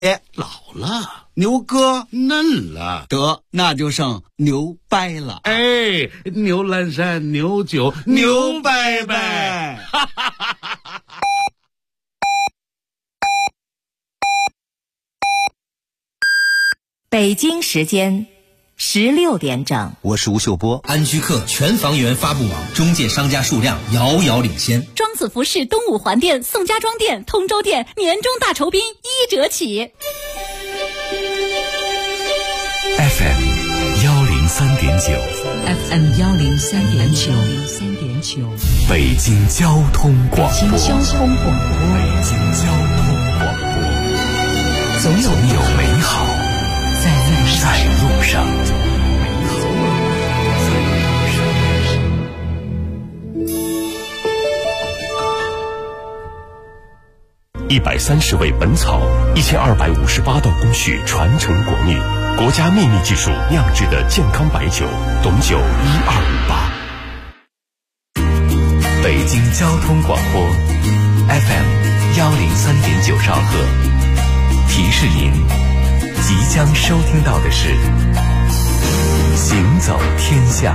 老了， 牛哥嫩了， 得那就剩牛掰了。 牛栏山牛酒牛掰掰。 北京时间16点整， 我是吴秀波。安居客全房源发布网，中介商家数量遥遥领先。 庄子服饰东五环店、宋家庄店、通州店年终大酬宾1折起。 FM 103.9 FM 103.9 北京交通广播。 北京交通广播。 北京交通广播。总有美好在路上。130味本草，1258道工序传承国秘，国家秘密技术酿制的健康白酒，董酒1258。北京交通广播 FM 103.9兆赫，提示您即将收听到的是行走天下。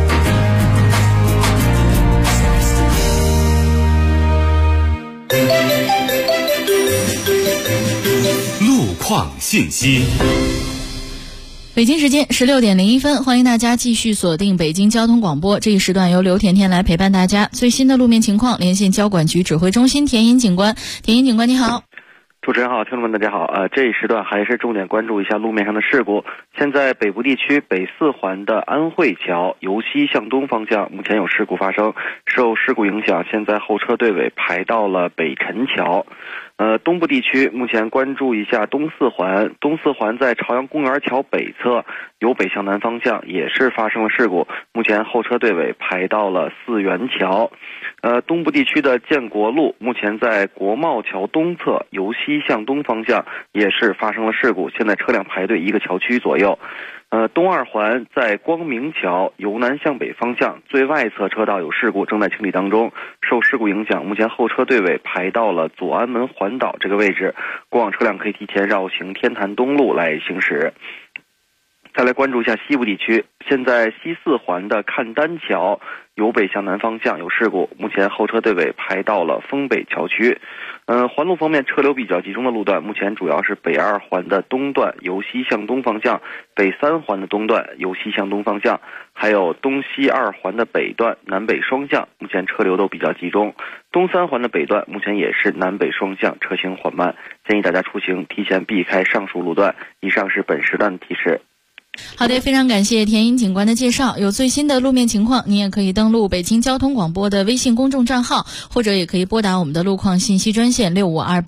路况信息。 北京时间16点01分，欢迎大家继续锁定北京交通广播。这一时段由刘甜甜来陪伴大家。最新的路面情况，连线交管局指挥中心田英警官。田英警官，你好。 主持人好，听众们大家好。这一时段还是重点关注一下路面上的事故。现在北部地区北四环的安慧桥由西向东方向目前有事故发生，受事故影响，现在后车队尾排到了北陈桥。东部地区目前关注一下东四环在朝阳公园桥北侧由北向南方向也是发生了事故，目前后车队尾排到了四元桥。东部地区的建国路目前在国贸桥东侧由西向东方向也是发生了事故，现在车辆排队1个桥区左右。东二环在光明桥由南向北方向最外侧车道有事故，正在清理当中，受事故影响，目前后车队尾排到了左安门环岛这个位置，过往车辆可以提前绕行天坛东路来行驶。再来关注一下西部地区，现在西四环的看丹桥由北向南方向有事故，目前后车队尾排到了丰北桥区。环路方面，车流比较集中的路段，目前主要是北二环的东段由西向东方向，北三环的东段由西向东方向，还有东西二环的北段南北双向，目前车流都比较集中。东三环的北段目前也是南北双向，车行缓慢，建议大家出行提前避开上述路段。以上是本时段的提示。 好的，非常感谢田英警官的介绍。有最新的路面情况，您也可以登录北京交通广播的微信公众账号，或者也可以拨打我们的路况信息专线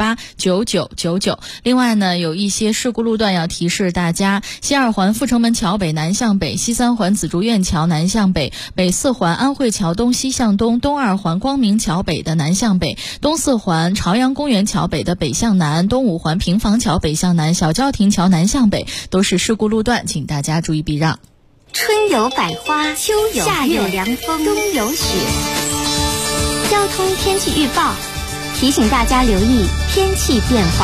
65289999。另外呢，有一些事故路段要提示大家：西二环阜成门桥北南向北，西三环紫竹院桥南向北，北四环安慧桥东西向东，东二环光明桥北的南向北，东四环朝阳公园桥北的北向南，东五环平房桥北向南，小教亭桥南向北，都是事故路段，请大家注意避让。 春有百花，秋有夏有凉风，冬有雪。交通天气预报提醒大家留意天气变化。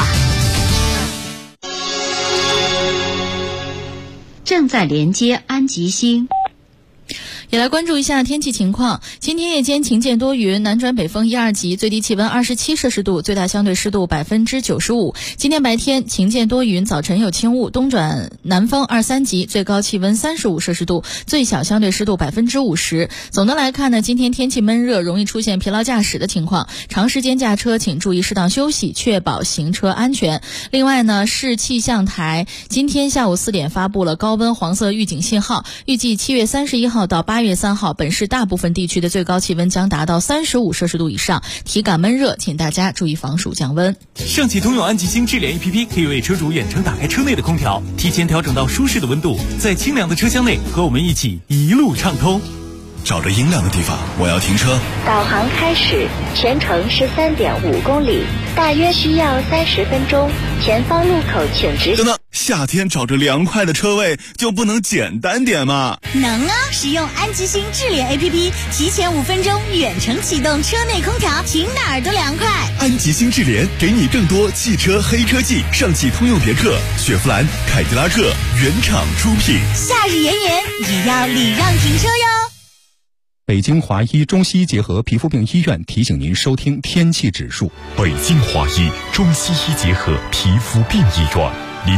正在连接安吉星。 也来关注一下天气情况。今天夜间晴间多云，南转北风1、2级，最低气温27摄氏度，最大相对湿度95%。今天白天晴间多云，早晨有轻雾，东转南风2、3级，最高气温35摄氏度，最小相对湿度50%。总的来看呢，今天天气闷热，容易出现疲劳驾驶的情况，长时间驾车请注意适当休息，确保行车安全。另外呢，市气象台今天下午4点发布了高温黄色预警信号，预计7月31号到8月3号，本市大部分地区的最高气温将达到35摄氏度以上，体感闷热，请大家注意防暑降温。 上汽通用安吉星智联 APP 可以为车主远程打开车内的空调，提前调整到舒适的温度，在清凉的车厢内和我们一起一路畅通。 找着阴凉的地方，我要停车。 导航开始，全程是3.5公里，大约需要30分钟。前方路口请直行。 等等，夏天找着凉快的车位就不能简单点吗？ 能啊！使用安吉星智联 APP， 提前5分钟远程启动车内空调，停哪儿都凉快。 安吉星智联给你更多汽车黑科技，上汽通用别克、雪佛兰、凯迪拉克原厂出品。 夏日炎炎也要礼让停车哟。 北京华医中西医结合皮肤病医院提醒您收听天气指数。 北京华医中西医结合皮肤病医院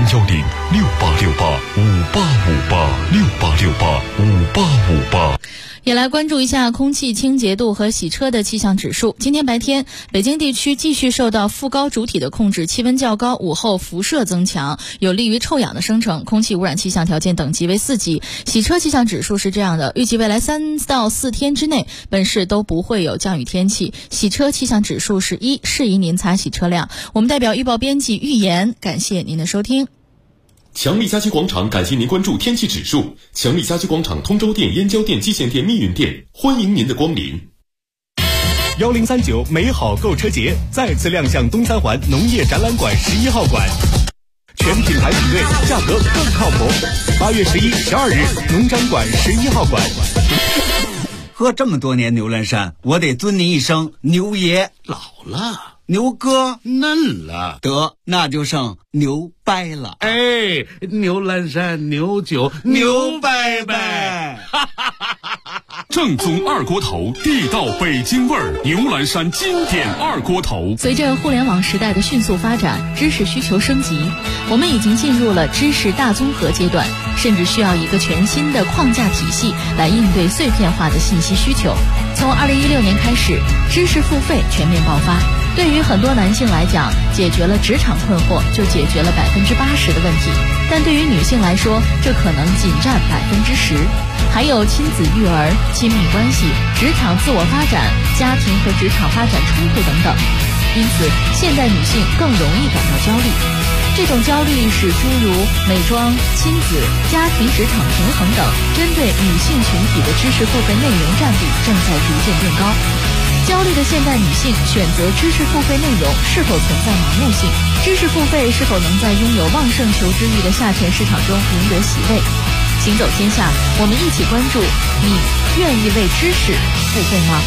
，0106868585858685858。 也来关注一下空气清洁度和洗车的气象指数。今天白天，北京地区继续受到副高主体的控制，气温较高，午后辐射增强，有利于臭氧的生成，空气污染气象条件等级为4级。洗车气象指数是这样的，预计未来3到4天之内，本市都不会有降雨天气。洗车气象指数是1，适宜您擦洗车辆。我们代表预报编辑预言，感谢您的收听。 强力家居广场感谢您关注天气指数。强力家居广场通州店、燕郊店、蓟县店、密云店，欢迎您的光临。 1039美好购车节再次亮相东三环农业展览馆11号馆，全品牌比对，价格更靠谱。8月11、12日，农展馆11号馆。 喝这么多年牛栏山，我得尊您一声牛爷。 老了， 牛哥嫩了， 得那就剩牛掰了。 哎，牛栏山牛酒牛掰掰， 正宗二锅头，地道北京味儿，牛栏山经典二锅头。 随着互联网时代的迅速发展，知识需求升级，我们已经进入了知识大综合阶段，甚至需要一个全新的框架体系来应对碎片化的信息需求。从2016年开始，知识付费全面爆发。对于很多男性来讲，解决了职场困惑，就解决了80%的问题，但对于女性来说，这可能仅占10%。还有亲子育儿、亲密关系、职场自我发展、家庭和职场发展冲突等等。因此，现代女性更容易感到焦虑。这种焦虑使诸如美妆、亲子、家庭、职场平衡等针对女性群体的知识付费内容占比正在逐渐变高。焦虑的现代女性选择知识付费内容是否存在盲目性？知识付费是否能在拥有旺盛求知欲的下沉市场中赢得席位？行走天下，我们一起关注，你愿意为知识付费吗？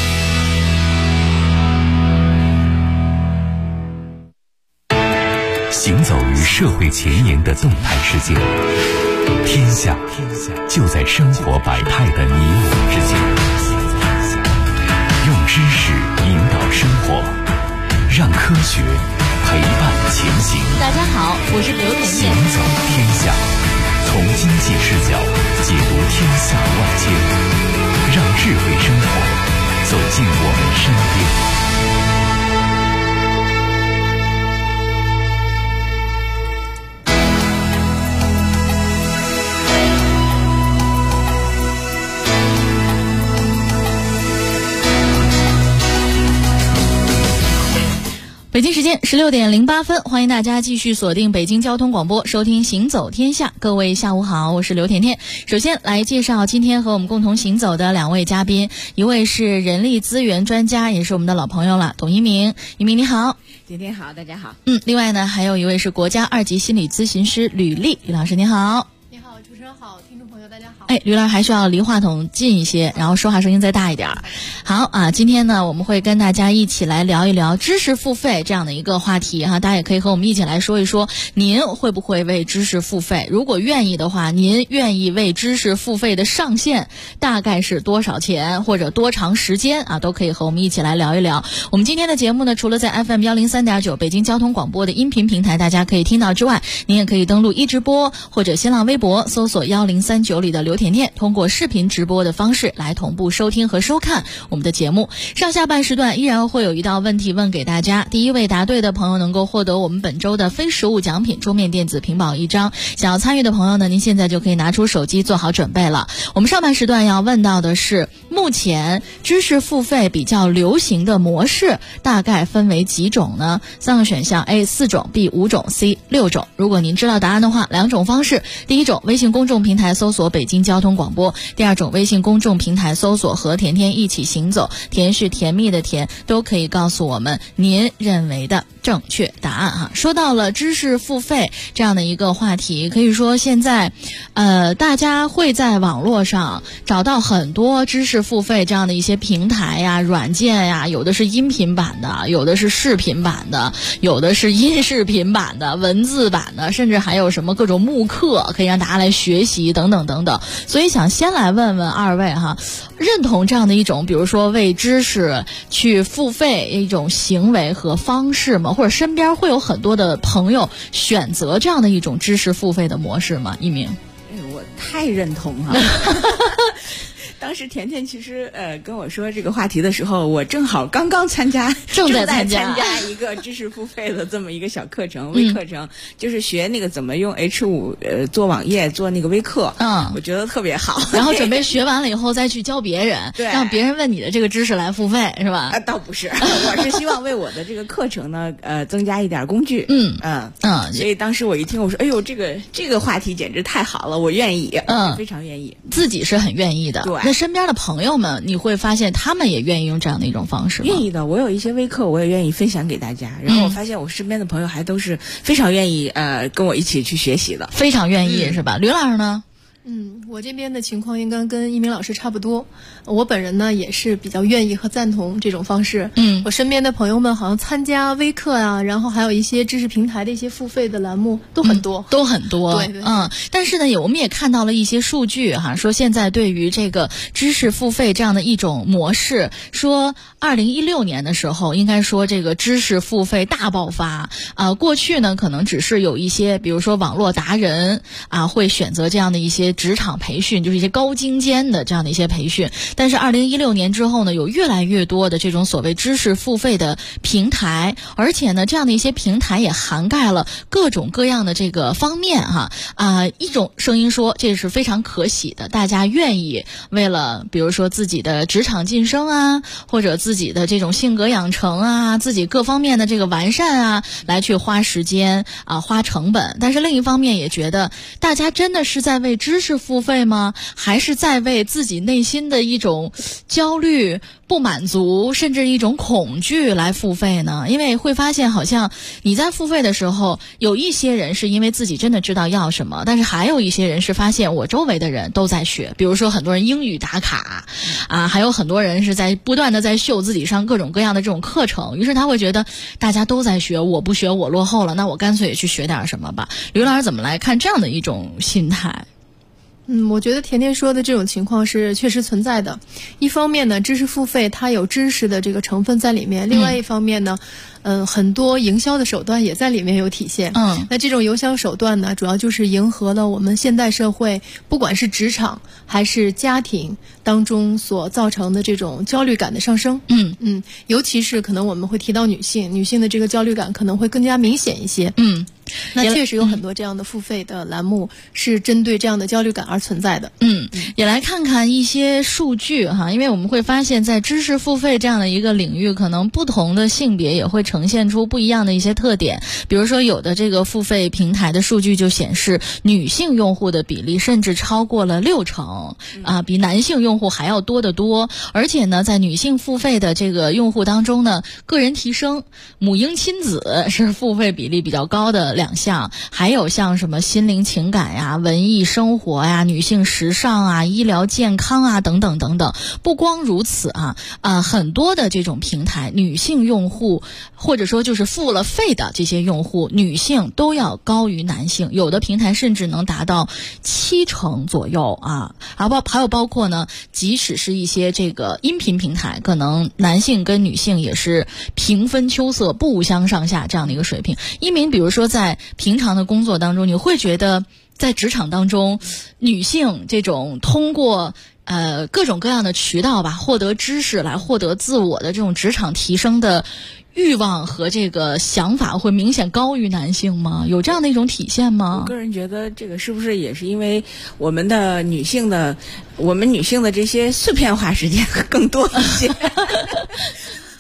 行走于社会前沿的动态世界，天下就在生活百态的你我之间。用知识引导生活，让科学陪伴前行。 大家好，我是刘甜甜。 行走天下，从经济视角解读天下万千，让智慧生活走进我们身边。 北京时间16点08分，欢迎大家继续锁定北京交通广播，收听行走天下。各位下午好，我是刘甜甜。首先来介绍今天和我们共同行走的2位嘉宾，一位是人力资源专家，也是我们的老朋友了，董一鸣。一鸣你好。 甜甜好，大家好。 另外呢，还有一位是国家2级心理咨询师吕丽，吕老师你好。 你好，主持人好，听众朋友大家好。 吕老师还需要离话筒近一些，然后说话声音再大一点。好啊，今天呢，我们会跟大家一起来聊一聊知识付费这样的一个话题哈，大家也可以和我们一起来说一说，您会不会为知识付费？如果愿意的话，您愿意为知识付费的上限大概是多少钱，或者多长时间啊，都可以和我们一起来聊一聊。我们今天的节目呢，除了在 FM 103.9北京交通广播的音频平台大家可以听到之外，您也可以登录一直播或者新浪微博搜索1039里的刘甜甜，通过视频直播的方式来同步收听和收看我们的节目。上下半时段依然会有一道问题问给大家，第一位答对的朋友能够获得我们本周的非实物奖品桌面电子屏保1张。想要参与的朋友呢，您现在就可以拿出手机做好准备了。我们上半时段要问到的是，目前知识付费比较流行的模式大概分为几种呢？3个选项 A 4种， B 5种， C 6种。如果您知道答案的话，2种方式，第一种微信公众众平台搜索北京交通广播，第二种微信公众平台搜索和甜甜一起行走，甜是甜蜜的甜，都可以告诉我们您认为的正确答案哈。说到了知识付费这样的一个话题，可以说现在大家会在网络上找到很多知识付费这样的一些平台呀、软件呀，有的是音频版的，有的是视频版的，有的是音视频版的、文字版的，甚至还有什么各种慕课可以让大家来学习等等等等。所以想先来问问二位哈，认同这样的一种比如说为知识去付费一种行为和方式吗？或者身边会有很多的朋友选择这样的一种知识付费的模式吗？一鸣， 我太认同了。当时甜甜其实跟我说这个话题的时候，我正好刚刚正在参加一个知识付费的这么一个小课程，微课程，就是学那个怎么用 H5 做网页，做那个微课。我觉得特别好。 然后准备学完了以后再去教别人， 对， 让别人问你的这个知识来付费，是吧？ 倒不是，我是希望为我的这个课程呢，增加一点工具。所以当时我一听，我说，哎呦，这个话题简直太好了，我愿意，非常愿意， 自己是很愿意的。 对。 那身边的朋友们，你会发现他们也愿意用这样的一种方式吗？ 愿意的，我有一些微课，我也愿意分享给大家。然后我发现我身边的朋友还都是非常愿意跟我一起去学习的， 非常愿意，是吧？吕老师呢？ 我这边的情况应该跟一鸣老师差不多。我本人呢也是比较愿意和赞同这种方式。我身边的朋友们好像参加微课啊，然后还有一些知识平台的一些付费的栏目都很多， 都很多。 对。 但是呢，我们也看到了一些数据哈，说现在对于这个知识付费这样的一种模式，说2016年的时候，应该说这个知识付费大爆发啊。过去呢，可能只是有一些，比如说网络达人啊，会选择这样的一些职场培训，就是一些高精尖的这样的一些培训。但是2016年之后呢，有越来越多的这种所谓知识付费的平台，而且呢，这样的一些平台也涵盖了各种各样的这个方面哈。一种声音说这是非常可喜的，大家愿意为了比如说自己的职场晋升啊，或者自己的这种性格养成啊，自己各方面的这个完善啊，来去花时间啊，花成本。但是另一方面也觉得，大家真的是在为知识付费吗？还是在为自己内心的一种焦虑、不满足，甚至一种恐惧来付费呢？因为会发现好像你在付费的时候，有一些人是因为自己真的知道要什么，但是还有一些人是发现我周围的人都在学，比如说很多人英语打卡啊，还有很多人是在不断的在秀自己上各种各样的这种课程，于是他会觉得大家都在学，我不学我落后了，那我干脆也去学点什么吧。吕老师怎么来看这样的一种心态？ 我觉得甜甜说的这种情况是确实存在的。一方面呢，知识付费它有知识的这个成分在里面，另外一方面呢，很多营销的手段也在里面有体现。那这种营销手段呢，主要就是迎合了我们现代社会，不管是职场还是家庭当中所造成的这种焦虑感的上升。尤其是可能我们会提到女性的这个焦虑感可能会更加明显一些。那确实有很多这样的付费的栏目是针对这样的焦虑感而存在的。 也来看看一些数据哈，因为我们会发现在知识付费这样的一个领域，可能不同的性别也会呈现出不一样的一些特点。比如说有的这个付费平台的数据就显示，女性用户的比例甚至超过了60%啊，比男性用户还要多得多。而且呢，在女性付费的这个用户当中呢，个人提升、母婴亲子是付费比例比较高的2项，还有像什么心灵情感呀、文艺生活呀、女性时尚啊、医疗健康啊等等等等。不光如此很多的这种平台，女性用户或者说就是付了费的这些用户，女性都要高于男性，有的平台甚至能达到70%左右啊。还有包括呢，即使是一些这个音频平台，可能男性跟女性也是平分秋色，不相上下这样的一个水平。一鸣，比如说在平常的工作当中，你会觉得在职场当中，女性这种通过各种各样的渠道吧，获得知识来获得自我的这种职场提升的欲望和这个想法会明显高于男性吗？有这样的一种体现吗？ 我个人觉得这个是不是也是因为我们女性的这些碎片化时间更多一些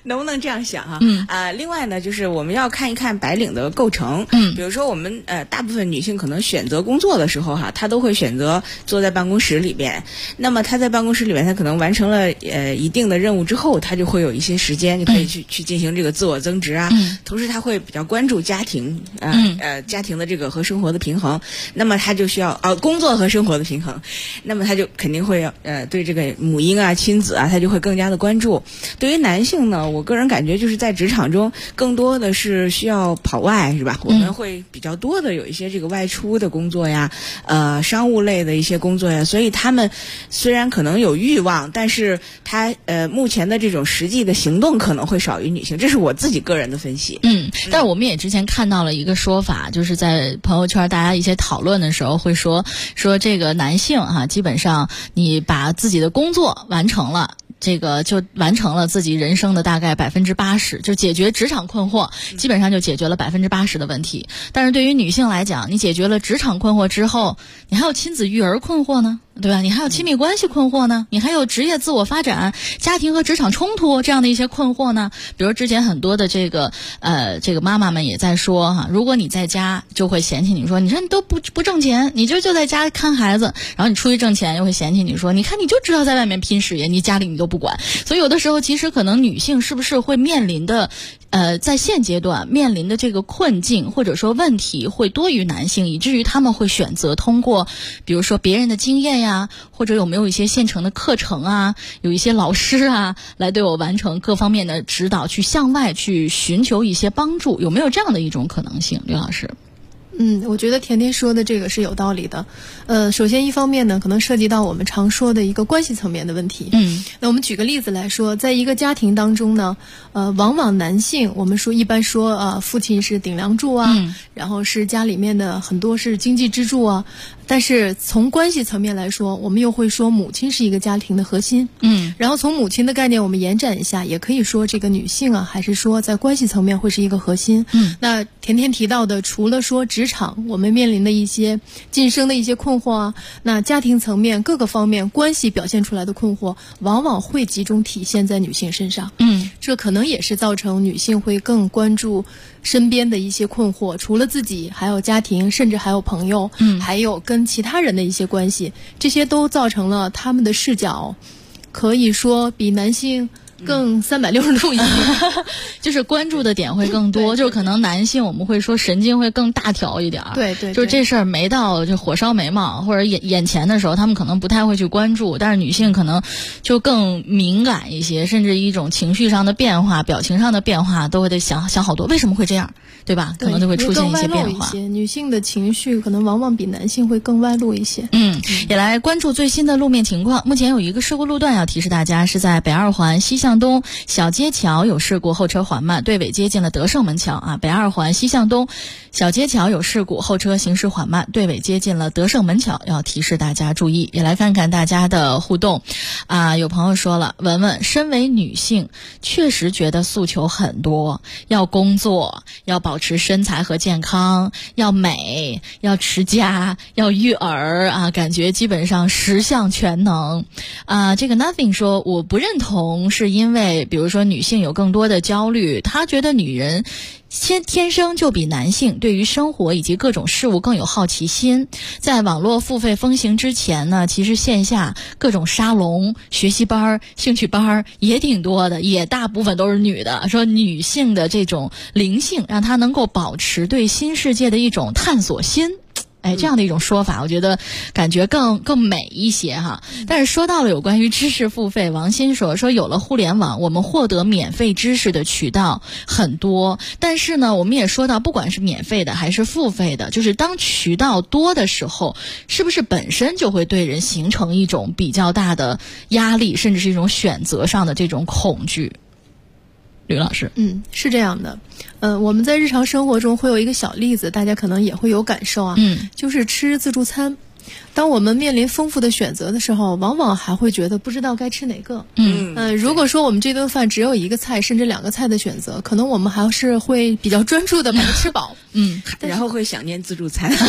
能不能这样想啊？另外呢，就是我们要看一看白领的构成。比如说我们大部分女性可能选择工作的时候她都会选择坐在办公室里边。那么她在办公室里边，她可能完成了一定的任务之后，她就会有一些时间，就可以去进行这个自我增值啊。同时她会比较关注家庭家庭的这个和生活的平衡。那么她就需要工作和生活的平衡。那么她就肯定会对这个母婴啊、亲子啊，她就会更加的关注。对于男性呢，我个人感觉就是在职场中更多的是需要跑外，是吧？我们会比较多的有一些这个外出的工作呀，商务类的一些工作呀，所以他们虽然可能有欲望，但是他目前的这种实际的行动可能会少于女性，这是我自己个人的分析。 但我们也之前看到了一个说法，就是在朋友圈大家一些讨论的时候会说这个男性基本上你把自己的工作完成了，这个就完成了自己人生的大概80%，就解决职场困惑，基本上就解决了80%的问题。但是对于女性来讲，你解决了职场困惑之后，你还有亲子育儿困惑呢，对吧？你还有亲密关系困惑呢，你还有职业自我发展、家庭和职场冲突这样的一些困惑呢。比如之前很多的这个妈妈们也在说如果你在家就会嫌弃你说，你说你都不挣钱，你就在家看孩子，然后你出去挣钱又会嫌弃你说，你看你就知道在外面拼事业，你家里你都不管。所以有的时候其实可能女性是不是会面临的在现阶段面临的这个困境或者说问题会多于男性，以至于他们会选择通过比如说别人的经验呀，或者有没有一些现成的课程啊，有一些老师啊来对我完成各方面的指导，去向外去寻求一些帮助，有没有这样的一种可能性，刘老师？ 我觉得甜甜说的这个是有道理的。首先一方面呢，可能涉及到我们常说的一个关系层面的问题。那我们举个例子来说，在一个家庭当中呢，往往男性我们一般说父亲是顶梁柱啊，然后是家里面的很多是经济支柱啊。但是从关系层面来说，我们又会说母亲是一个家庭的核心。然后从母亲的概念我们延展一下，也可以说这个女性还是说在关系层面会是一个核心。那甜甜提到的，除了说职场我们面临的一些晋升的一些困惑啊，那家庭层面各个方面关系表现出来的困惑，往往会集中体现在女性身上。这可能也是造成女性会更关注身边的一些困惑，除了自己还有家庭，甚至还有朋友，还有跟其他人的一些关系，这些都造成了他们的视角可以说比男性更360度一点， 就是关注的点会更多，就是可能男性我们会说神经会更大条一点， 对， 就是这事儿没到就火烧眉毛或者眼前的时候，他们可能不太会去关注，但是女性可能就更敏感一些，甚至一种情绪上的变化、表情上的变化都会得想好多，为什么会这样，对吧？可能就会出现一些变化。 女性的情绪可能往往比男性会更外露一些。 也来关注最新的路面情况。目前有一个事故路段要提示大家，是在北二环西向东小街桥有事故，后车缓慢，队尾接近了德胜门桥北二环西向东小街桥有事故，后车行驶缓慢，队尾接近了德胜门桥，要提示大家注意。也来看看大家的互动有朋友说了，文文身为女性确实觉得诉求很多，要工作，要保持身材和健康，要美，要持家，要育儿感觉基本上10项全能这个 Nothing 说，我不认同是因为比如说女性有更多的焦虑，她觉得女人天生就比男性对于生活以及各种事物更有好奇心。在网络付费风行之前呢，其实线下各种沙龙、学习班、兴趣班也挺多的，也大部分都是女的。说女性的这种灵性让她能够保持对新世界的一种探索心，这样的一种说法，我觉得感觉更美一些哈。但是说到了有关于知识付费，王鑫说有了互联网，我们获得免费知识的渠道很多，但是呢，我们也说到，不管是免费的还是付费的，就是当渠道多的时候，是不是本身就会对人形成一种比较大的压力，甚至是一种选择上的这种恐惧？吕老师， 是这样的。我们在日常生活中会有一个小例子，大家可能也会有感受就是吃自助餐。当我们面临丰富的选择的时候，往往还会觉得不知道该吃哪个。如果说我们这顿饭只有一个菜甚至2个菜的选择，可能我们还是会比较专注的把它吃饱。 然后会想念自助餐。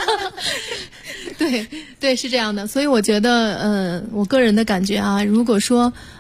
对，是这样的。所以我觉得我个人的感觉如果说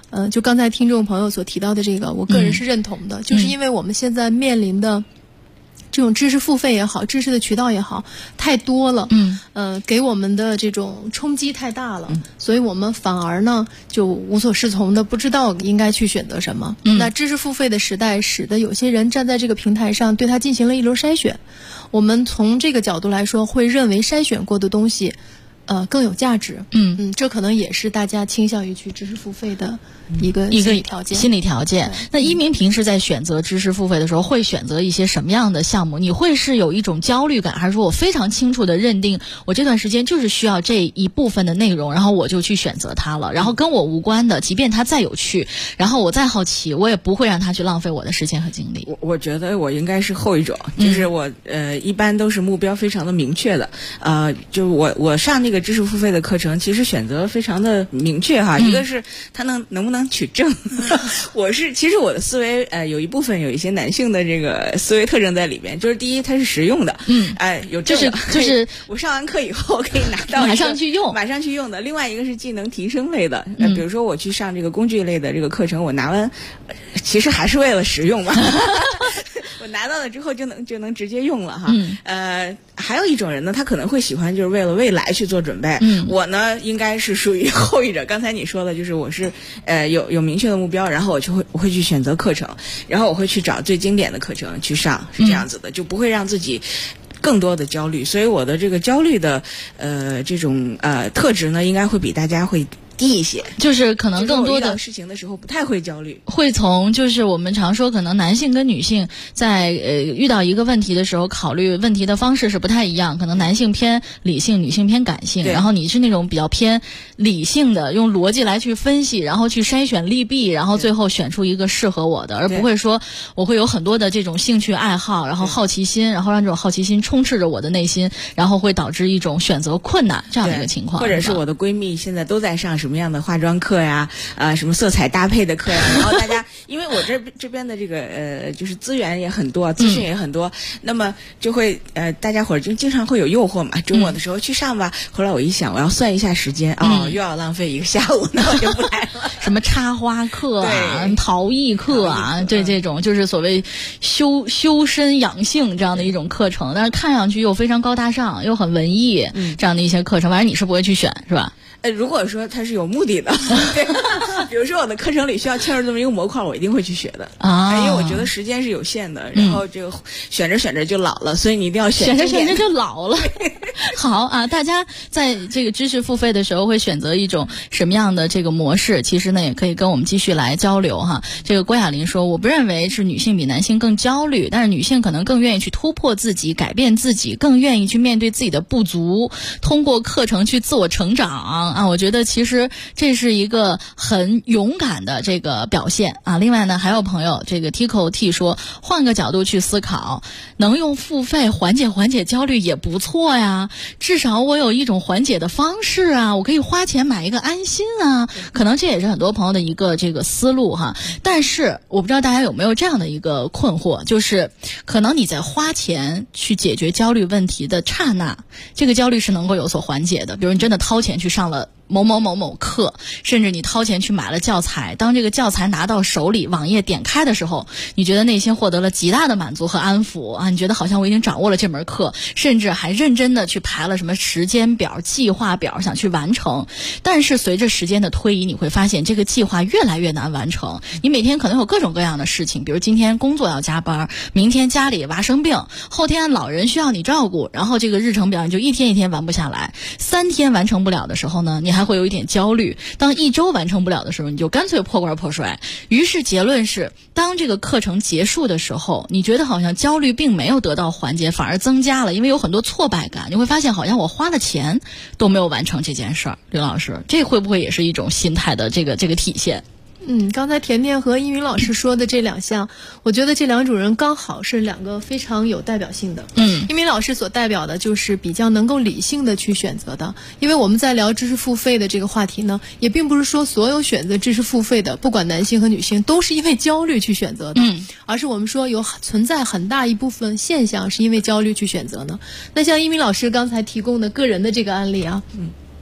就刚才听众朋友所提到的这个，我个人是认同的，就是因为我们现在面临的这种知识付费也好，知识的渠道也好，太多了，给我们的这种冲击太大了，所以我们反而呢就无所适从的，不知道应该去选择什么。那知识付费的时代，使得有些人站在这个平台上，对它进行了一轮筛选。我们从这个角度来说，会认为筛选过的东西更有价值。这可能也是大家倾向于去知识付费的一个心理条件。 那一鸣平时在选择知识付费的时候，会选择一些什么样的项目？你会是有一种焦虑感，还是说我非常清楚的认定我这段时间就是需要这一部分的内容，然后我就去选择它了，然后跟我无关的，即便它再有趣，然后我再好奇，我也不会让它去浪费我的时间和精力。 我觉得我应该是后一种，就是我一般都是目标非常的明确的。就我上那个知识付费的课程，其实选择非常的明确哈。一个是它能不能取证，其实我的思维有一部分有一些男性的这个思维特征在里边，就是第一它是实用的，有证的， 就是我上完课以后可以拿到马上去用的。另外一个是技能提升类的，比如说我去上这个工具类的这个课程，我拿完其实还是为了实用嘛。我拿到了之后就能直接用了哈。还有一种人呢，他可能会喜欢就是为了未来去做准备。我呢应该是属于后一者。刚才你说的就是我是有明确的目标，然后我会去选择课程，然后我会去找最经典的课程去上，是这样子的，就不会让自己更多的焦虑。所以我的这个焦虑的这种特质呢，应该会比大家会低一些， 就是可能更多的事情的时候不太会焦虑， 会从就是我们常说可能男性跟女性在遇到一个问题的时候，考虑问题的方式是不太一样，可能男性偏理性，女性偏感性，然后你是那种比较偏理性的，用逻辑来去分析，然后去筛选利弊，然后最后选出一个适合我的，而不会说我会有很多的这种兴趣爱好，然后好奇心，然后让这种好奇心充斥着我的内心，然后会导致一种选择困难这样的一个情况。 或者是我的闺蜜现在都在上什么样的化妆课呀，什么色彩搭配的课呀，然后大家因为我这边的这个就是资源也很多，资讯也很多，那么就会大家伙儿就经常会有诱惑嘛，周末的时候去上吧。后来我一想，我要算一下时间又要浪费一个下午，那我就不来了。 什么插花课啊，陶艺课啊，对，这种就是所谓修身养性这样的一种课程，但是看上去又非常高大上，又很文艺，这样的一些课程，反正你是不会去选，是吧？ 如果说它是有目的的，比如说我的课程里需要嵌入这么一个模块，我一定会去学的因为我觉得时间是有限的，然后这个选着就老了，所以你一定要选着就老了。好啊，大家在这个知识付费的时候会选择一种什么样的这个模式？其实呢，也可以跟我们继续来交流哈。这个郭雅琳说，我不认为是女性比男性更焦虑，但是女性可能更愿意去突破自己，改变自己，更愿意去面对自己的不足，通过课程去自我成长我觉得其实这是一个很勇敢的这个表现另外呢，还有朋友这个 Tico T 说，换个角度去思考，能用付费缓解焦虑也不错呀，至少我有一种缓解的方式我可以花钱买一个安心可能这也是很多朋友的一个这个思路哈。但是我不知道大家有没有这样的一个困惑，就是可能你在花钱去解决焦虑问题的刹那，这个焦虑是能够有所缓解的。比如你真的掏钱去上了某某课，甚至你掏钱去买了教材，当这个教材拿到手里，网页点开的时候，你觉得内心获得了极大的满足和安抚你觉得好像我已经掌握了这门课，甚至还认真的去排了什么时间表、计划表，想去完成。但是随着时间的推移，你会发现这个计划越来越难完成，你每天可能有各种各样的事情，比如今天工作要加班，明天家里娃生病，后天老人需要你照顾，然后这个日程表你就一天一天完不下来，3天完成不了的时候呢，你还会有一点焦虑，当1周完成不了的时候，你就干脆破罐破摔。于是结论是，当这个课程结束的时候，你觉得好像焦虑并没有得到缓解，反而增加了，因为有很多挫败感，你会发现好像我花了钱都没有完成这件事儿。刘老师，这会不会也是一种心态的这个体现？ 刚才甜甜和一鸣老师说的这2项，我觉得这2种人刚好是2个非常有代表性的。一鸣老师所代表的就是比较能够理性的去选择的，因为我们在聊知识付费的这个话题呢，也并不是说所有选择知识付费的，不管男性和女性，都是因为焦虑去选择的，而是我们说存在很大一部分现象是因为焦虑去选择的。那像一鸣老师刚才提供的个人的这个案例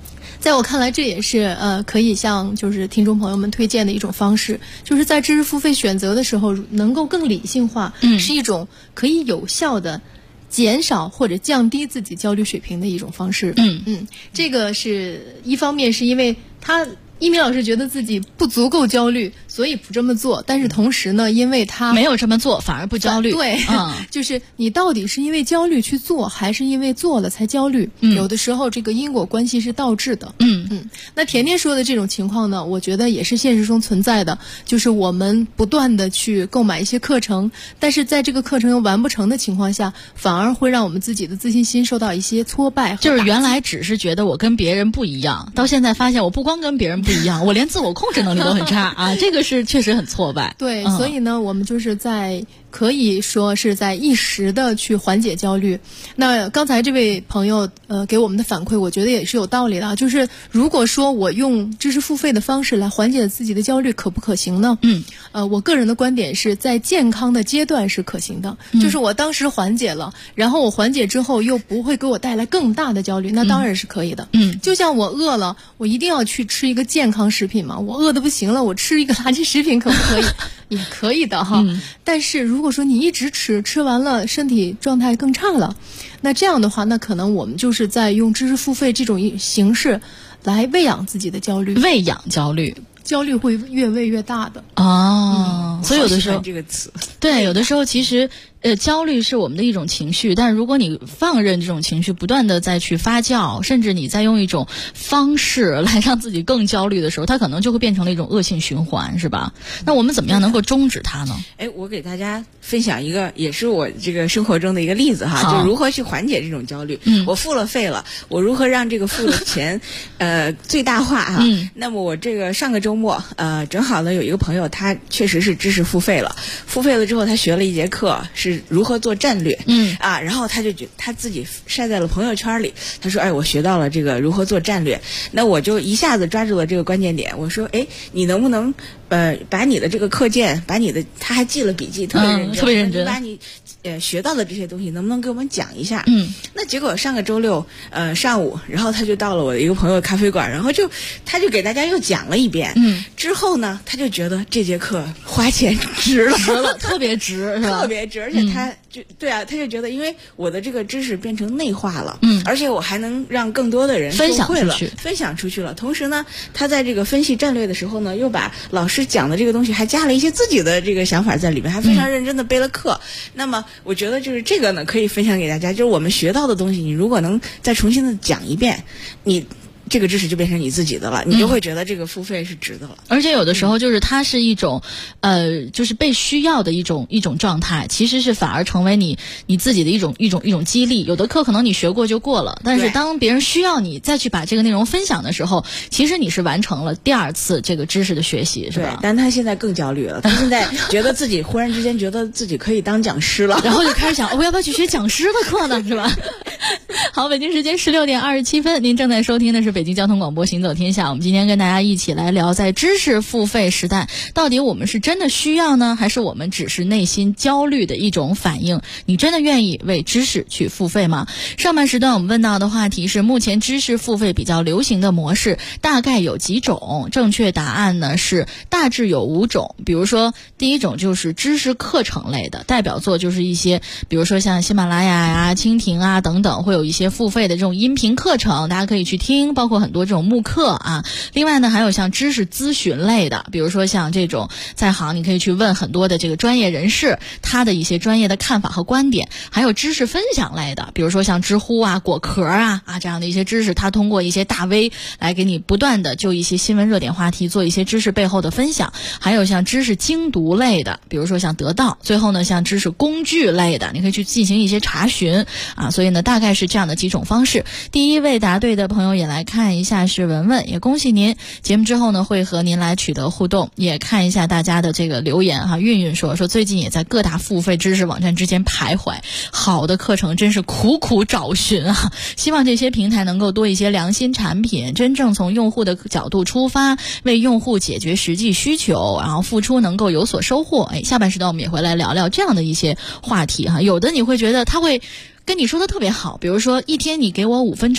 在我看来，这也是可以向就是听众朋友们推荐的一种方式，就是在知识付费选择的时候能够更理性化，是一种可以有效的减少或者降低自己焦虑水平的一种方式。这个是一方面是因为一鸣老师觉得自己不足够焦虑，所以不这么做。但是同时呢，因为他没有这么做，反而不焦虑。 对，就是你到底是因为焦虑去做，还是因为做了才焦虑？有的时候这个因果关系是倒置的。那甜甜说的这种情况呢，我觉得也是现实中存在的，就是我们不断的去购买一些课程，但是在这个课程又完不成的情况下，反而会让我们自己的自信心受到一些挫败。 就是原来只是觉得我跟别人不一样，到现在发现我不光跟别人不一样，我连自我控制能力都很差啊，这个是确实很挫败。 对，所以呢，我们就是可以说是在一时的去缓解焦虑。那刚才这位朋友给我们的反馈，我觉得也是有道理的，就是如果说我用知识付费的方式来缓解自己的焦虑，可不可行呢？我个人的观点是在健康的阶段是可行的，就是我当时缓解了，然后我缓解之后又不会给我带来更大的焦虑，那当然是可以的。就像我饿了，我一定要去吃一个健康食品嘛，我饿得不行了，我吃一个垃圾食品可不可以？也可以的哈。但是如果说你一直吃完了身体状态更差了，那这样的话，那可能我们就是在用知识付费这种形式来喂养自己的焦虑， 喂养焦虑会越喂越大的。 所以有的时候这个词， 对，有的时候其实焦虑是我们的一种情绪，但如果你放任这种情绪不断的再去发酵，甚至你再用一种方式来让自己更焦虑的时候，它可能就会变成了一种恶性循环，是吧？那我们怎么样能够终止它呢？ 我给大家分享一个也是我这个生活中的一个例子哈，就如何去缓解这种焦虑。我付了费了，我如何让这个付的钱最大化哈？那么我这个上个周末正好呢有一个朋友，他确实是知识付费了之后，他学了一节课是如何做战略。然后他就他自己晒在了朋友圈里，他说我学到了这个如何做战略。那我就一下子抓住了这个关键点，我说你能不能把你的这个课件，把你的，他还记了笔记，特别认真，把你学到的这些东西能不能给我们讲一下？那结果上个周六上午，然后他就到了我的一个朋友咖啡馆，然后他就给大家又讲了一遍。之后呢，他就觉得这节课花钱值了， 特别值，是吧？ 特别值，而且他他就觉得，因为我的这个知识变成内化了，而且我还能让更多的人分享出去了。同时呢，他在这个分析战略的时候呢，又把老师讲的这个东西还加了一些自己的这个想法在里面，还非常认真的备了课。那么我觉得就是这个呢，可以分享给大家，就是我们学到的东西，你如果能再重新的讲一遍，你这个知识就变成你自己的了，你就会觉得这个付费是值的了。 而且有的时候就是它是一种就是被需要的一种状态，其实是反而成为你自己的一种激励。有的课可能你学过就过了，但是当别人需要你再去把这个内容分享的时候，其实你是完成了第二次这个知识的学习，是吧？ 对，但他现在更焦虑了，他现在觉得自己忽然之间觉得自己可以当讲师了， 然后就开始想我要不要去学讲师的课呢，是吧？好，北京时间16:27，您正在收听的是北京交通广播行走天下。我们今天跟大家一起来聊，在知识付费时代，到底我们是真的需要呢，还是我们只是内心焦虑的一种反应？你真的愿意为知识去付费吗？上半时段我们问到的话题是，目前知识付费比较流行的模式大概有几种？正确答案呢是大致有5种。比如说第一种就是知识课程类的，代表作就是一些比如说像喜马拉雅呀、蜻蜓啊等等，会有一些付费的这种音频课程，大家可以去听，包括很多这种慕课啊。另外呢，还有像知识咨询类的，比如说像这种在行你可以去问很多的这个专业人士，他的一些专业的看法和观点。还有知识分享类的，比如说像知乎啊、果壳啊这样的一些知识，他通过一些大 V 来给你不断的就一些新闻热点话题做一些知识背后的分享。还有像知识精读类的，比如说像得到。最后呢，像知识工具类的，你可以去进行一些查询啊。所以呢，大概是这样的几种方式。第一位答对的朋友也来看一下是文文，也恭喜您。节目之后呢，会和您来取得互动，也看一下大家的这个留言哈。韵韵说最近也在各大付费知识网站之间徘徊，好的课程真是苦苦找寻啊！希望这些平台能够多一些良心产品，真正从用户的角度出发，为用户解决实际需求，然后付出能够有所收获。下半时段我们也会来聊聊这样的一些话题哈。有的你会觉得他会跟你说的特别好，比如说一天你给我5分钟，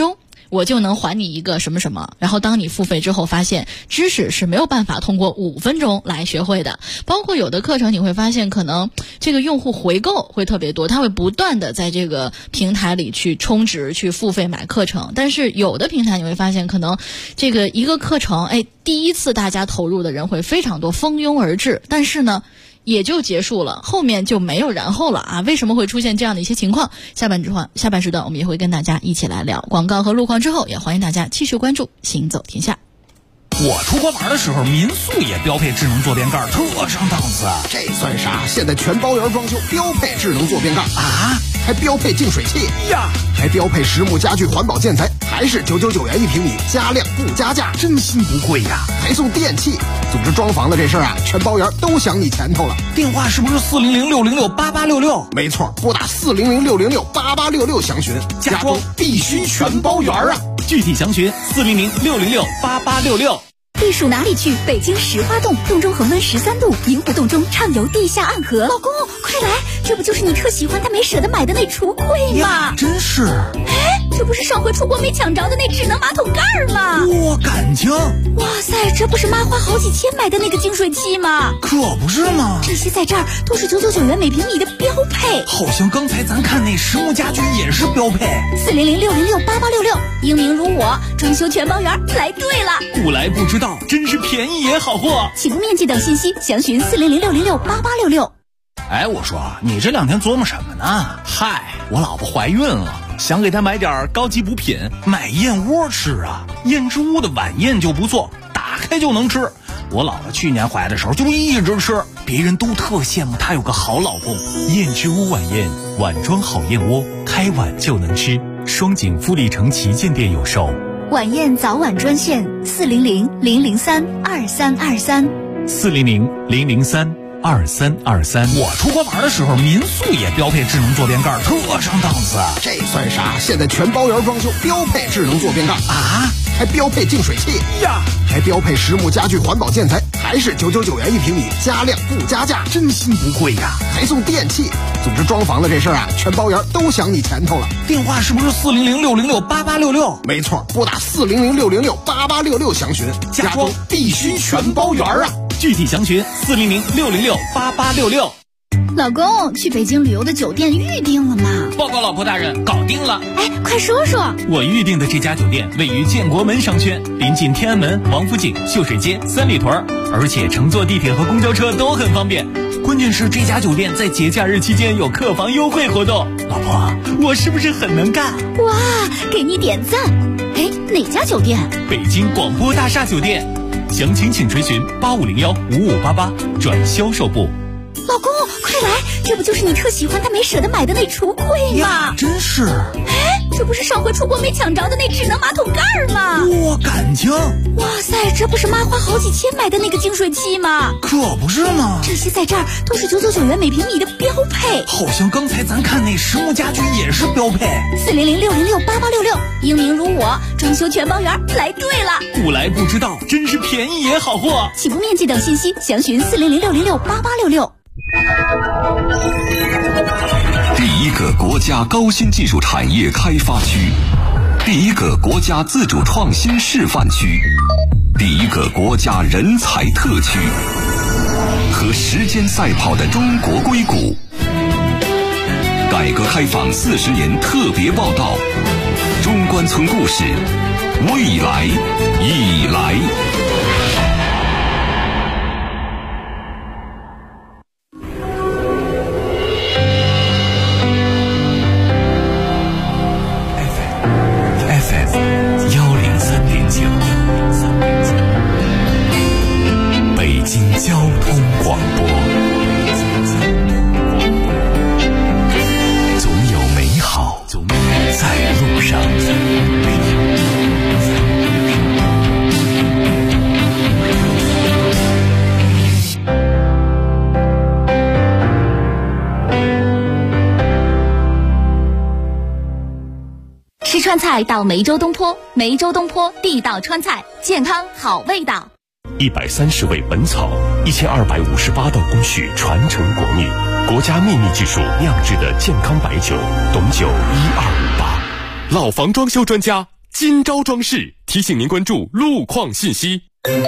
我就能还你一个什么什么。然后当你付费之后发现知识是没有办法通过5分钟来学会的，包括有的课程你会发现可能这个用户回购会特别多，他会不断的在这个平台里去充值去付费买课程，但是有的平台你会发现可能这个一个课程第一次大家投入的人会非常多，蜂拥而至，但是呢也就结束了，后面就没有然后了啊！为什么会出现这样的一些情况？下半时段我们也会跟大家一起来聊广告和路况之后，也欢迎大家继续关注行走天下。 我出国玩的时候，民宿也标配智能坐便盖，特上档次。 这算啥？现在全包圆装修标配智能坐便盖啊，还标配净水器呀，还标配实木家具环保建材，还是999元1平米，加量不加价， 真心不贵呀！ 还送电器。总之装房子这事儿啊，全包圆都想你前头了。 电话是不是400-606-8866？ 没错，拨打400-606-8866详询， 家装必须全包圆啊！具体详询400-606-8866。 避暑哪里去？北京石花洞，洞中恒温13度，银湖洞中畅游地下暗河。老公，快来，这不就是你特喜欢但没舍得买的那橱柜吗？ 真是。 这不是上回出国没抢着的那智能马桶盖吗？ 我感情。 哇塞，这不是妈花好几千买的那个净水器吗？ 可不是吗？ 这些在这儿都是999元每平米的标配。 好像刚才咱看那实木家具也是标配。 400-606-8866，英明如我，装修全包圆，来对了。 不来不知道，真是便宜也好货。 起步面积等信息详询400-606-8866。 我说你这2天琢磨什么呢？嗨，我老婆怀孕了，想给她买点高级补品，买燕窝吃啊。燕之屋的晚宴就不错，打开就能吃。我老婆去年怀的时候就一直吃，别人都特羡慕她有个好老公。 燕之屋晚宴，碗装好燕窝，开碗就能吃。双井富力城旗舰店有售。 晚宴早晚专线400-003-2323。 400-003-2323。 我出国玩的时候，民宿也标配智能坐便盖，特上档次。 这算啥？现在全包圆装修标配智能坐便盖啊，还标配净水器呀，还标配实木家具环保建材，还是999元1平米，加量不加价， 真心不贵呀！ 还送电器。总之装房子这事儿啊，全包圆都想你前头了。 电话是不是400-606-8866？ 没错，拨打400-606-8866详询， 家装必须全包圆啊！ 具体详询400-606-8866。 老公，去北京旅游的酒店预定了吗？ 报告老婆大人，搞定了。 快说说。 我预定的这家酒店位于建国门商圈，临近天安门、王府井、秀水街、三里屯，而且乘坐地铁和公交车都很方便。关键是这家酒店在节假日期间有客房优惠活动。老婆，我是不是很能干？ 哇，给你点赞。哪家酒店？ 北京广播大厦酒店。详情请垂询8501-5588转销售部。 老公，快来，这不就是你特喜欢但没舍得买的那橱柜吗？ 真是。 这不是上回出国没抢着的那智能马桶盖吗？ 我感情。 哇塞，这不是妈花好几千买的那个净水器吗？ 可不是吗？ 这些在这儿都是999元每平米的标配。 好像刚才咱看那实木家具也是标配。 400-606-8866，英明如我，装修全包圆，来对了。 不来不知道，真是便宜也好货。 起步面积等信息详询400-606-8866。 第一个国家高新技术产业开发区，第一个国家自主创新示范区，第一个国家人才特区，和时间赛跑的中国硅谷。改革开放40年特别报道，中关村故事，未来已来。 北京交通广播，总有美好在路上。 吃川菜到梅州东坡，梅州东坡地道川菜，健康好味道。 130味本草，1258道工序传承国秘，国家秘密技术酿制的健康白酒，董酒1258，老房装修专家今朝装饰提醒您关注路况信息。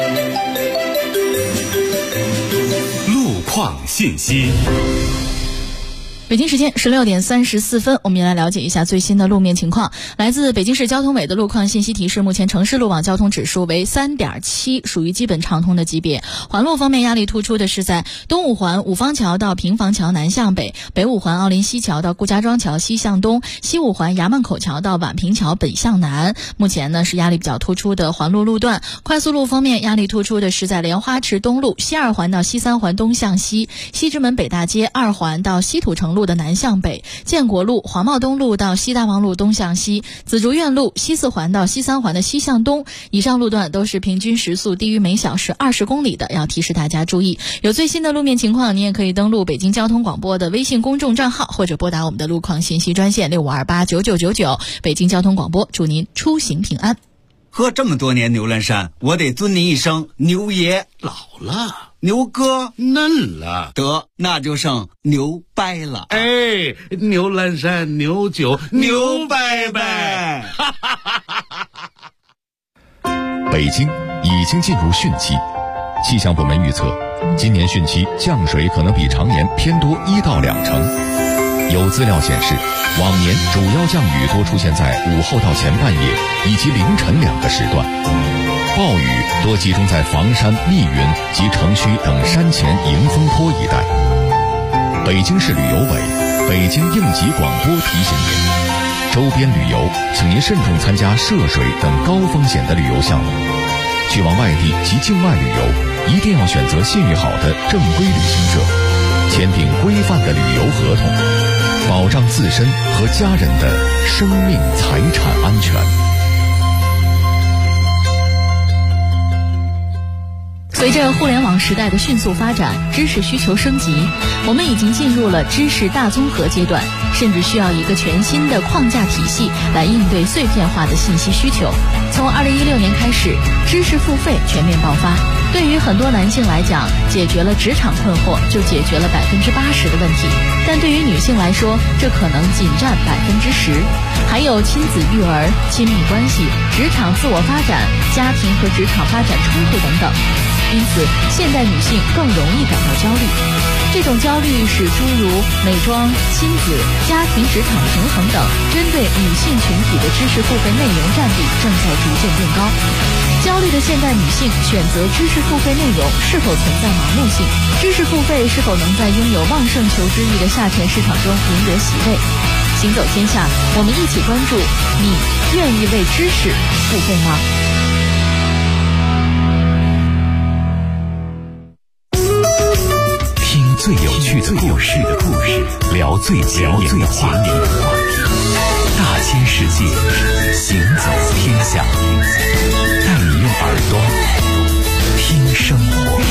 路况信息。 北京时间16点34分，我们也来了解一下最新的路面情况。来自北京市交通委的路况信息提示，目前城市路网交通指数为 3.7， 属于基本畅通的级别。环路方面，压力突出的是在东五环五方桥到平房桥南向北，北五环奥林西桥到顾家庄桥西向东，西五环衙门口桥到宛平桥北向南。目前呢是压力比较突出的环路路段。快速路方面，压力突出的是在莲花池东路西二环到西三环东向西，西直门北大街二环到西土城路的南向北，建国路黄茂东路到西大王路东向西，紫竹院路西四环到西三环的西向东。以上路段都是平均时速低于每小时20公里的，要提示大家注意。有最新的路面情况，你也可以登录北京交通广播的微信公众账号，或者拨打我们的路况信息专线65289999。北京交通广播祝您出行平安。 喝这么多年牛栏山，我得尊您一声牛爷。 老了， 牛哥嫩了， 得那就剩牛掰了。 哎，牛栏山牛酒牛掰掰。 北京已经进入汛期，气象部门预测，今年汛期降水可能比常年偏多1到2成。有资料显示，往年主要降雨多出现在午后到前半夜以及凌晨2个时段，暴雨多集中在房山、密云及城区等山前迎风坡一带。北京市旅游委、北京应急广播提醒您，周边旅游请您慎重参加涉水等高风险的旅游项目。去往外地及境外旅游，一定要选择信誉好的正规旅行社，签订规范的旅游合同，保障自身和家人的生命财产安全。 随着互联网时代的迅速发展，知识需求升级，我们已经进入了知识大综合阶段，甚至需要一个全新的框架体系来应对碎片化的信息需求。从2016年开始，知识付费全面爆发，对于很多男性来讲，解决了职场困惑，就解决了80%的问题，但对于女性来说，这可能仅占10%。还有亲子育儿、亲密关系、职场自我发展、家庭和职场发展冲突等等。因此，现代女性更容易感到焦虑。这种焦虑使诸如美妆、亲子、家庭、职场平衡等针对女性群体的知识付费内容占比正在逐渐变高。焦虑的现代女性选择知识付费内容是否存在盲目性？知识付费是否能在拥有旺盛求知欲的下沉市场中赢得席位？行走天下，我们一起关注：你愿意为知识付费吗？ 最有趣的故事，聊最前沿的话题，大千世界，行走天下，带你用耳朵听生活。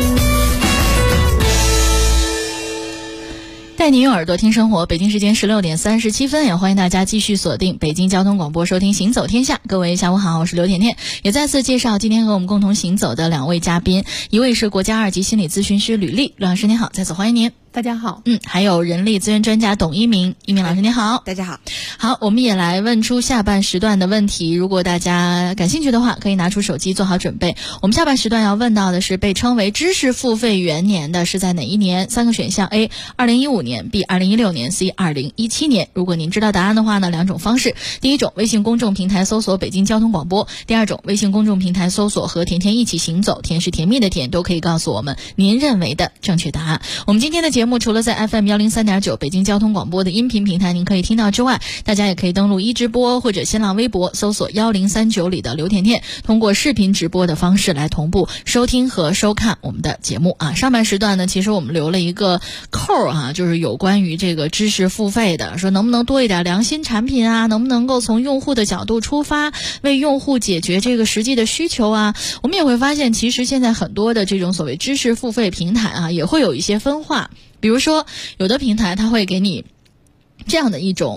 带你用耳朵听生活。北京时间16点37分，也欢迎大家继续锁定北京交通广播收听行走天下。各位下午好，我是刘甜甜，也再次介绍今天和我们共同行走的2位嘉宾，一位是国家2级心理咨询师吕丽，吕老师您好，再次欢迎您。 大家好。 还有人力资源专家董一鸣，一鸣老师您好。 大家好。 好，我们也来问出下半时段的问题，如果大家感兴趣的话，可以拿出手机做好准备。我们下半时段要问到的是被称为知识付费元年的是在哪一年？3个选项 A 2015年 B 2016年 C 2017年。如果您知道答案的话呢，2种方式，第一种微信公众平台搜索北京交通广播，第二种微信公众平台搜索和甜甜一起行走，甜是甜蜜的甜，都可以告诉我们您认为的正确答案。我们今天的节目除了在 FM 103.9北京交通广播的音频平台您可以听到之外，大家也可以登录一直播或者新浪微博搜索1039里的刘甜甜，通过视频直播的方式来同步收听和收看我们的节目啊。上半时段呢，其实我们留了一个扣啊，就是有关于这个知识付费的，说能不能多一点良心产品啊，能不能够从用户的角度出发，为用户解决这个实际的需求啊。我们也会发现，其实现在很多的这种所谓知识付费平台啊，也会有一些分化。比如说有的平台它会给你这样的一种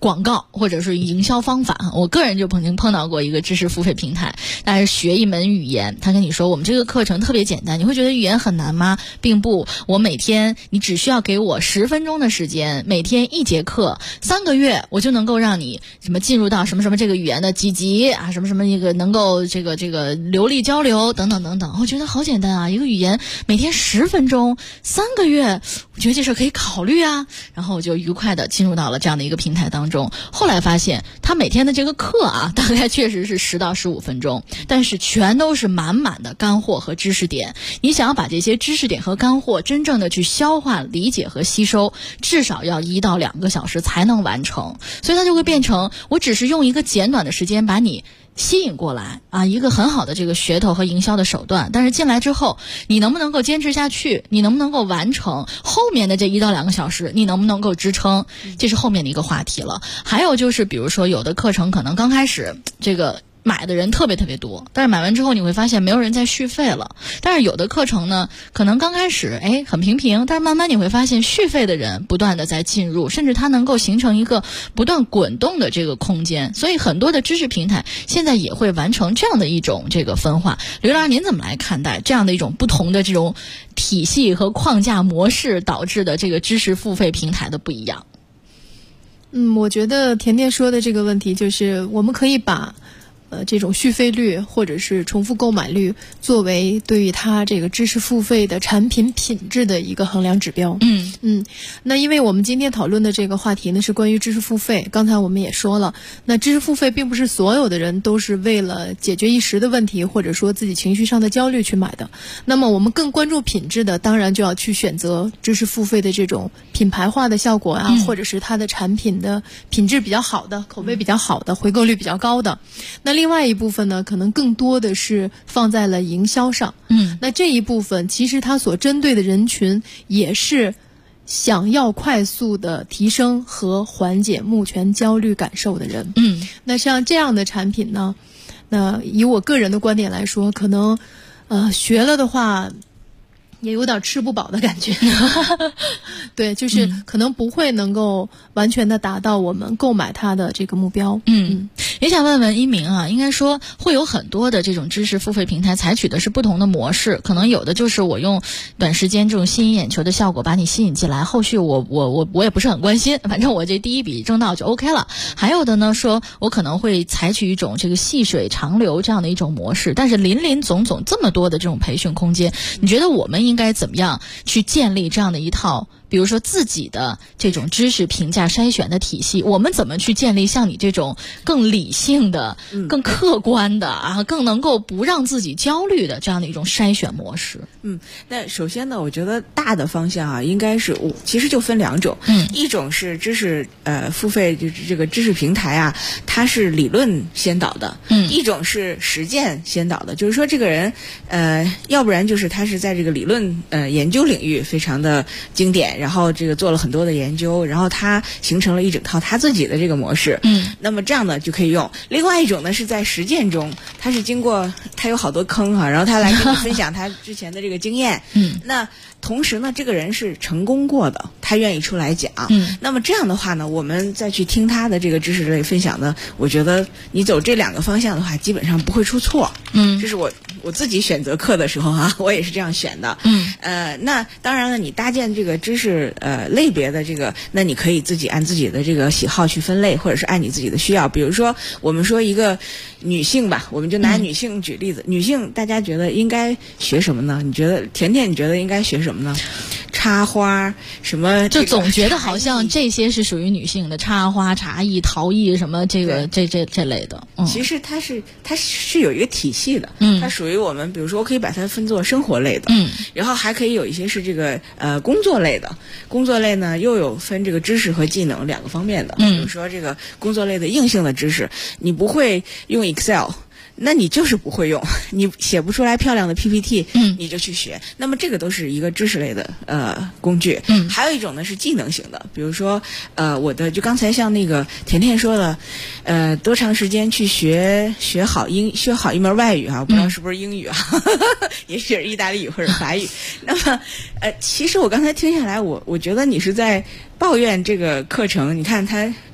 广告或者是营销方法。我个人就曾经碰到过一个知识付费平台，但是学一门语言，他跟你说我们这个课程特别简单，你会觉得语言很难吗？并不，我每天你只需要给我10分钟的时间，每天1节课，3个月我就能够让你什么进入到什么什么这个语言的几级啊，什么什么一个能够这个流利交流等等等等。我觉得好简单啊，一个语言每天10分钟，3个月，我觉得这事可以考虑啊。然后我就愉快的进入到了这样的一个平台当中。后来发现他每天的这个课啊，大概确实是10到15分钟，但是全都是满满的干货和知识点。你想要把这些知识点和干货真正的去消化、理解和吸收，至少要1到2个小时才能完成。所以它就会变成，我只是用一个简短的时间把你吸引过来啊，一个很好的这个噱头和营销的手段。但是进来之后，你能不能够坚持下去？你能不能够完成后面的这1到2个小时？你能不能够支撑？这是后面的一个话题了。还有就是，比如说有的课程可能刚开始这个买的人特别特别多，但是买完之后你会发现没有人再续费了。但是有的课程呢，可能刚开始很平平，但是慢慢你会发现续费的人不断的在进入，甚至它能够形成一个不断滚动的这个空间。所以很多的知识平台现在也会完成这样的一种这个分化。刘老师，您怎么来看待这样的一种不同的这种体系和框架模式导致的这个知识付费平台的不一样？ 我觉得甜甜说的这个问题就是我们可以把这种续费率或者是重复购买率作为对于它这个知识付费的产品品质的一个衡量指标。那因为我们今天讨论的这个话题呢是关于知识付费，刚才我们也说了，那知识付费并不是所有的人都是为了解决一时的问题或者说自己情绪上的焦虑去买的。那么我们更关注品质的，当然就要去选择知识付费的这种品牌化的效果啊，或者是它的产品的品质比较好的、口碑比较好的、回购率比较高的。那另外一部分呢，可能更多的是放在了营销上。那这一部分其实它所针对的人群也是想要快速的提升和缓解目前焦虑感受的人。那像这样的产品呢，那以我个人的观点来说，可能学了的话也有点吃不饱的感觉。对，就是可能不会能够完全的达到我们购买它的这个目标。 也想问问一鸣啊，应该说会有很多的这种知识付费平台采取的是不同的模式，可能有的就是我用短时间这种吸引眼球的效果把你吸引进来，后续我也不是很关心，反正我这第一笔挣到就 OK 了。还有的呢，说我可能会采取一种这个细水长流这样的一种模式，但是林林总总这么多的这种培训空间，你觉得我们应该怎么样去建立这样的一套比如说自己的这种知识评价筛选的体系，我们怎么去建立像你这种更理性的、更客观的啊，更能够不让自己焦虑的这样的一种筛选模式？ 那首先呢，我觉得大的方向啊，应该是其实就分2种。一种是知识付费，就是这个知识平台啊，它是理论先导的。一种是实践先导的，就是说这个人要不然就是他是在这个理论研究领域非常的经典，然后这个做了很多的研究，然后他形成了一整套他自己的这个模式。那么这样呢就可以用。另外一种呢是在实践中，他是经过他有好多坑然后他来跟你分享他之前的这个经验。那同时呢，这个人是成功过的，他愿意出来讲。那么这样的话呢，我们再去听他的这个知识类分享呢，我觉得你走这2个方向的话，基本上不会出错。这是我自己选择课的时候啊，我也是这样选的。那当然了，你搭建这个知识类别的这个，那你可以自己按自己的这个喜好去分类，或者是按你自己的需要。比如说我们说一个女性吧，我们就拿女性举例子。女性大家觉得应该学什么呢？你觉得甜甜你觉得应该学什么呢？插花什么， 就总觉得好像这些是属于女性的，插花、茶艺、陶艺什么这个这类的。 其实它是有一个体系的。它属于我们，比如说我可以把它分作生活类的。然后还可以有一些是这个工作类的。工作类呢又有分这个知识和技能2个方面的。比如说这个工作类的硬性的知识，你不会用 Excel，那你就是不会用，你写不出来漂亮的 PPT，你就去学。那么这个都是一个知识类的工具。还有一种呢是技能型的，比如说我的就刚才像那个甜甜说的，多长时间去学好一门外语啊，我不知道是不是英语啊，也许是意大利语或者法语。那么其实我刚才听下来，我觉得你是在抱怨这个课程，你看它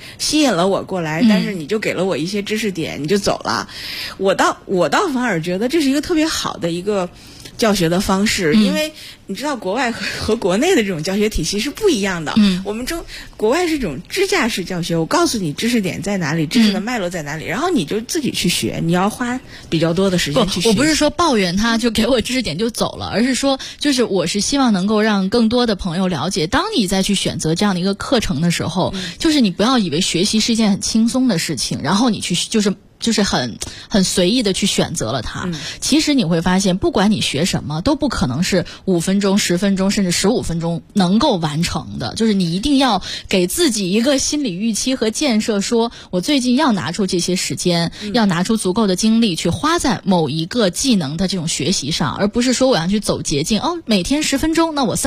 吸引了我过来，但是你就给了我一些知识点，你就走了。我倒反而觉得这是一个特别好的一个教学的方式，因为你知道国外和国内的这种教学体系是不一样的。我们国外是这种支架式教学，我告诉你知识点在哪里，知识的脉络在哪里，然后你就自己去学，你要花比较多的时间去学。 我不是说抱怨他就给我知识点就走了，而是说就是我是希望能够让更多的朋友了解，当你再去选择这样的一个课程的时候，就是你不要以为学习是一件很轻松的事情，然后你去就是很随意的去选择了它。其实你会发现，不管你学什么，都不可能是5分钟、10分钟甚至15分钟能够完成的。就是你一定要给自己一个心理预期和建设，说我最近要拿出这些时间，要拿出足够的精力去花在某一个技能的这种学习上，而不是说我要去走捷径。每天10分钟，那我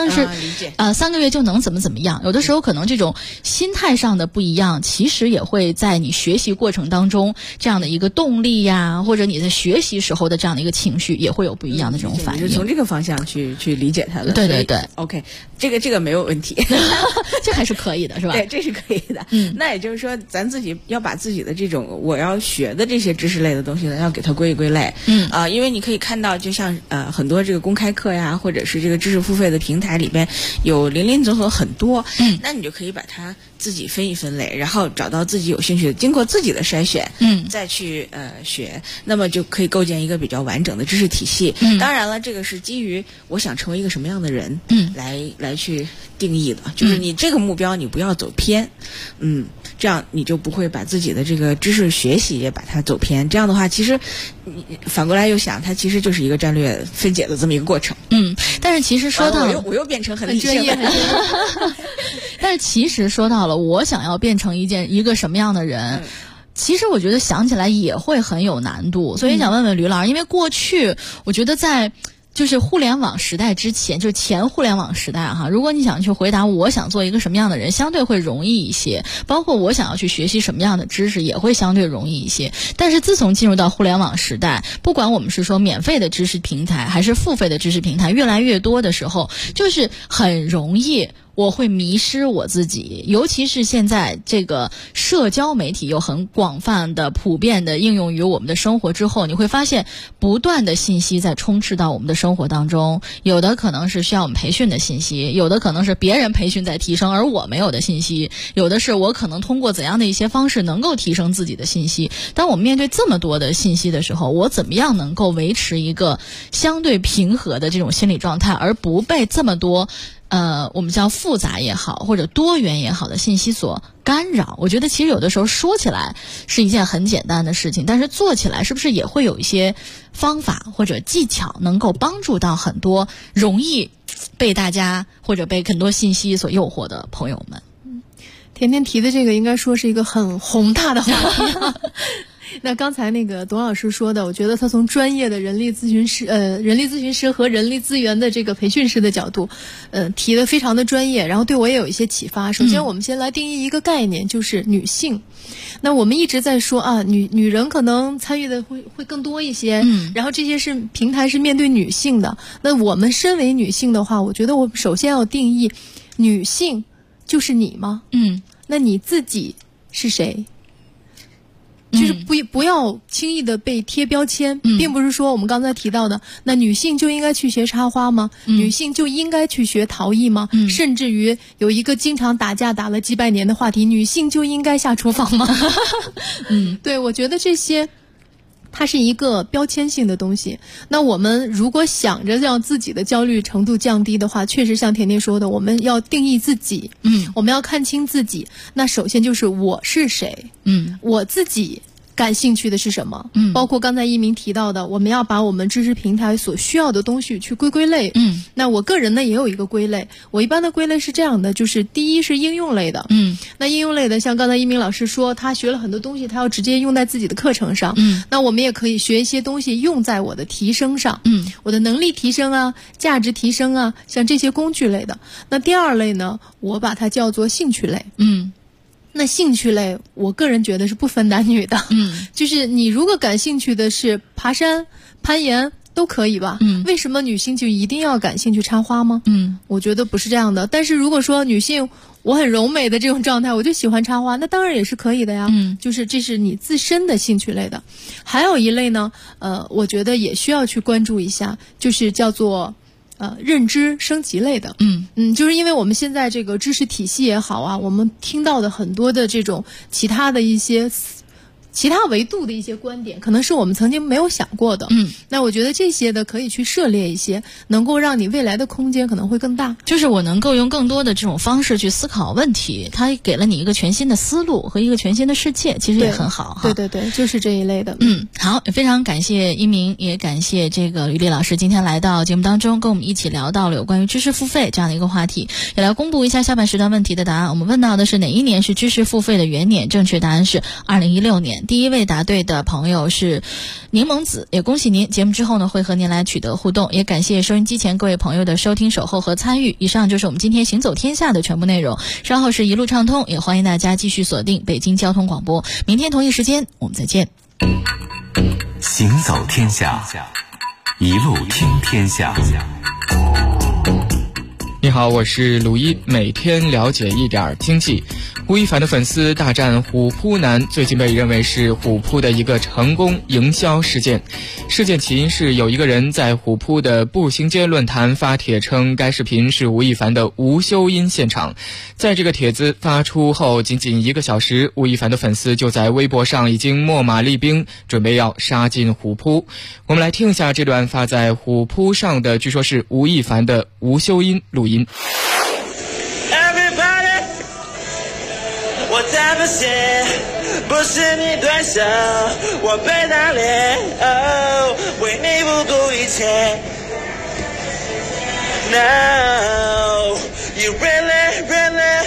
3个月就能怎么样。有的时候可能这种心态上的不一样，其实也会在你学习过程当中这样的一个动力呀，或者你在学习时候的这样的一个情绪，也会有不一样的这种反应。 是从这个方向去理解它的。 对对对 ，OK， 这个没有问题， 这还是可以的，是吧？ 对，这是可以的。那也就是说，咱自己要把自己的这种我要学的这些知识类的东西呢，要给它归一归类。因为你可以看到，就像很多这个公开课呀，或者是这个知识付费的平台里边有林林总总很多。那你就可以把它自己分一分类，然后找到自己有兴趣的，经过自己的筛选。再去学，那么就可以构建一个比较完整的知识体系。当然了，这个是基于我想成为一个什么样的人，来去定义的。就是你这个目标，你不要走偏，这样你就不会把自己的这个知识学习也把它走偏。这样的话，其实你反过来又想，它其实就是一个战略分解的这么一个过程。 但是其实说到我又变成很理性了。 但是其实说到了，我想要变成一个什么样的人。其实我觉得想起来也会很有难度，所以想问问吕老师，因为过去我觉得在就是互联网时代之前，就是前互联网时代哈，如果你想去回答我想做一个什么样的人，相对会容易一些，包括我想要去学习什么样的知识也会相对容易一些。但是自从进入到互联网时代，不管我们是说免费的知识平台还是付费的知识平台越来越多的时候，就是很容易我会迷失我自己。尤其是现在这个社交媒体又很广泛的普遍的应用于我们的生活之后，你会发现不断的信息在充斥到我们的生活当中，有的可能是需要我们培训的信息，有的可能是别人培训在提升而我没有的信息，有的是我可能通过怎样的一些方式能够提升自己的信息。当我们面对这么多的信息的时候，我怎么样能够维持一个相对平和的这种心理状态，而不被这么多我们叫复杂也好或者多元也好的信息所干扰。我觉得其实有的时候说起来是一件很简单的事情，但是做起来是不是也会有一些方法或者技巧能够帮助到很多容易被大家或者被很多信息所诱惑的朋友们。 甜甜提的这个应该说是一个很宏大的话题那刚才那个董老师说的，我觉得他从专业的人力咨询师和人力资源的这个培训师的角度提的非常的专业，然后对我也有一些启发。首先我们先来定义一个概念，就是女性。那我们一直在说啊，女人可能参与的会更多一些，然后这些是平台是面对女性的。那我们身为女性的话，我觉得我们首先要定义女性就是你吗？那你自己是谁？就是不要轻易的被贴标签，并不是说我们刚才提到的，那女性就应该去学插花吗？女性就应该去学陶艺吗？甚至于有一个经常打架打了几百年的话题，女性就应该下厨房吗？对，我觉得这些它是一个标签性的东西。那我们如果想着让自己的焦虑程度降低的话，确实像甜甜说的，我们要定义自己，我们要看清自己。那首先就是我是谁，我自己感兴趣的是什么，包括刚才一鸣提到的，我们要把我们知识平台所需要的东西去归类。那我个人呢也有一个归类，我一般的归类是这样的，就是第一是应用类的，那应用类的像刚才一鸣老师说，他学了很多东西，他要直接用在自己的课程上，那我们也可以学一些东西用在我的提升上，我的能力提升啊，价值提升啊，像这些工具类的。那第二类呢，我把它叫做兴趣类。那兴趣类我个人觉得是不分男女的，就是你如果感兴趣的是爬山攀岩都可以吧，为什么女性就一定要感兴趣插花吗？我觉得不是这样的。但是如果说女性我很柔美的这种状态，我就喜欢插花，那当然也是可以的呀。就是这是你自身的兴趣类的。还有一类呢，我觉得也需要去关注一下，就是叫做认知升级类的。就是因为我们现在这个知识体系也好啊，我们听到的很多的这种其他的一些其他维度的一些观点，可能是我们曾经没有想过的。那我觉得这些的可以去涉猎一些，能够让你未来的空间可能会更大。 就是我能够用更多的这种方式去思考问题，它给了你一个全新的思路和一个全新的世界，其实也很好哈。 对，就是这一类的。 好，也非常感谢一鸣，也感谢这个吕丽老师今天来到节目当中，跟我们一起聊到了有关于知识付费这样的一个话题，也来公布一下下半时段问题的答案。我们问到的是哪一年是知识付费的元年？正确答案是2016年。第一位答对的朋友是柠檬子，也恭喜您。节目之后呢，会和您来取得互动，也感谢收音机前各位朋友的收听、守候和参与。以上就是我们今天行走天下的全部内容，稍后是一路畅通，也欢迎大家继续锁定北京交通广播。明天同一时间我们再见。 行走天下，一路听天下。 你好，我是鲁一，每天了解一点经济。吴亦凡的粉丝大战虎扑男，最近被认为是虎扑的一个成功营销事件。事件起因是有一个人在虎扑的步行街论坛发帖称该视频是吴亦凡的无修音现场。在这个帖子发出后仅仅1个小时，吴亦凡的粉丝就在微博上已经秣马厉兵，准备要杀进虎扑。我们来听一下这段发在虎扑上的据说是吴亦凡的无修音录音。 我才发现不是你对手，我被打脸，为你不顾一切。No, you really, really,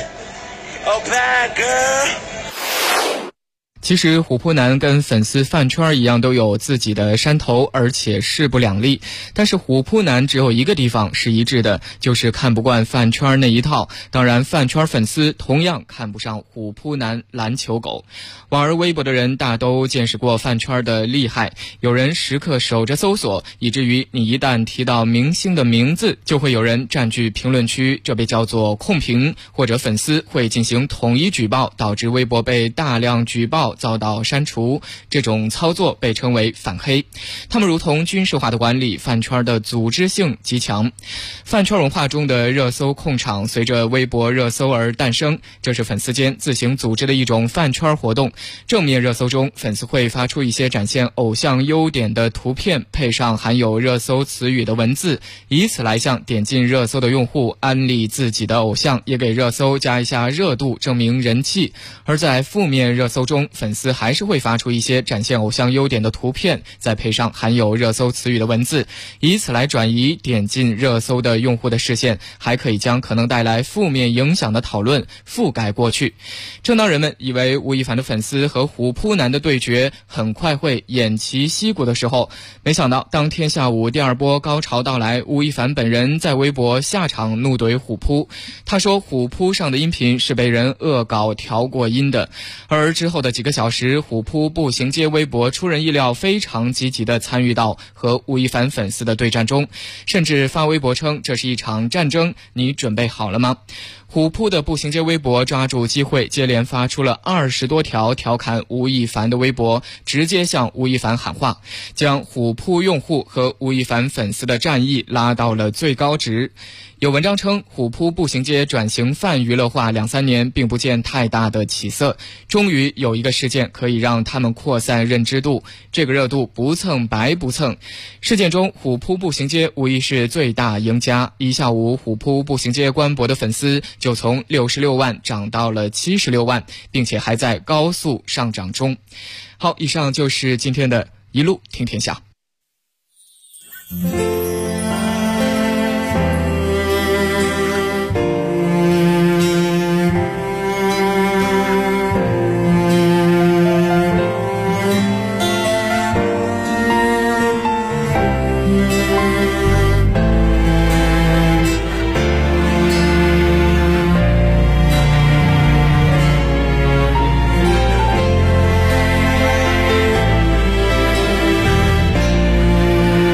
oh bad girl。 其实虎扑男跟粉丝饭圈一样都有自己的山头，而且势不两立。但是虎扑男只有一个地方是一致的，就是看不惯饭圈那一套。当然饭圈粉丝同样看不上虎扑男篮球狗。玩儿微博的人大都见识过饭圈的厉害，有人时刻守着搜索，以至于你一旦提到明星的名字，就会有人占据评论区，这被叫做控评，或者粉丝会进行统一举报，导致微博被大量举报遭到删除，这种操作被称为反黑。他们如同军事化的管理，饭圈的组织性极强。饭圈文化中的热搜控场随着微博热搜而诞生，这是粉丝间自行组织的一种饭圈活动。正面热搜中，粉丝会发出一些展现偶像优点的图片，配上含有热搜词语的文字，以此来向点进热搜的用户安利自己的偶像，也给热搜加一下热度，证明人气。而在负面热搜中，粉丝还是会发出一些展现偶像优点的图片，再配上含有热搜词语的文字，以此来转移点进热搜的用户的视线，还可以将可能带来负面影响的讨论覆盖过去。正当人们以为吴亦凡的粉丝和虎扑男的对决很快会偃旗息鼓的时候，没想到当天下午第二波高潮到来，吴亦凡本人在微博下场怒怼虎扑。他说虎扑上的音频是被人恶搞调过音的。而之后的几个小时，虎扑步行街微博出人意料非常积极地参与到和吴亦凡粉丝的对战中，甚至发微博称这是一场战争，你准备好了吗？虎扑的步行街微博抓住机会，接连发出了20多条调侃吴亦凡的微博，直接向吴亦凡喊话，将虎扑用户和吴亦凡粉丝的战役拉到了最高值。有文章称，虎扑步行街转型泛娱乐化2-3年并不见太大的起色，终于有一个事件可以让他们扩散认知度，这个热度不蹭白不蹭。事件中，虎扑步行街无疑是最大赢家，一下午虎扑步行街官博的粉丝就从66万涨到了76万，并且还在高速上涨中。好，以上就是今天的一路听天下。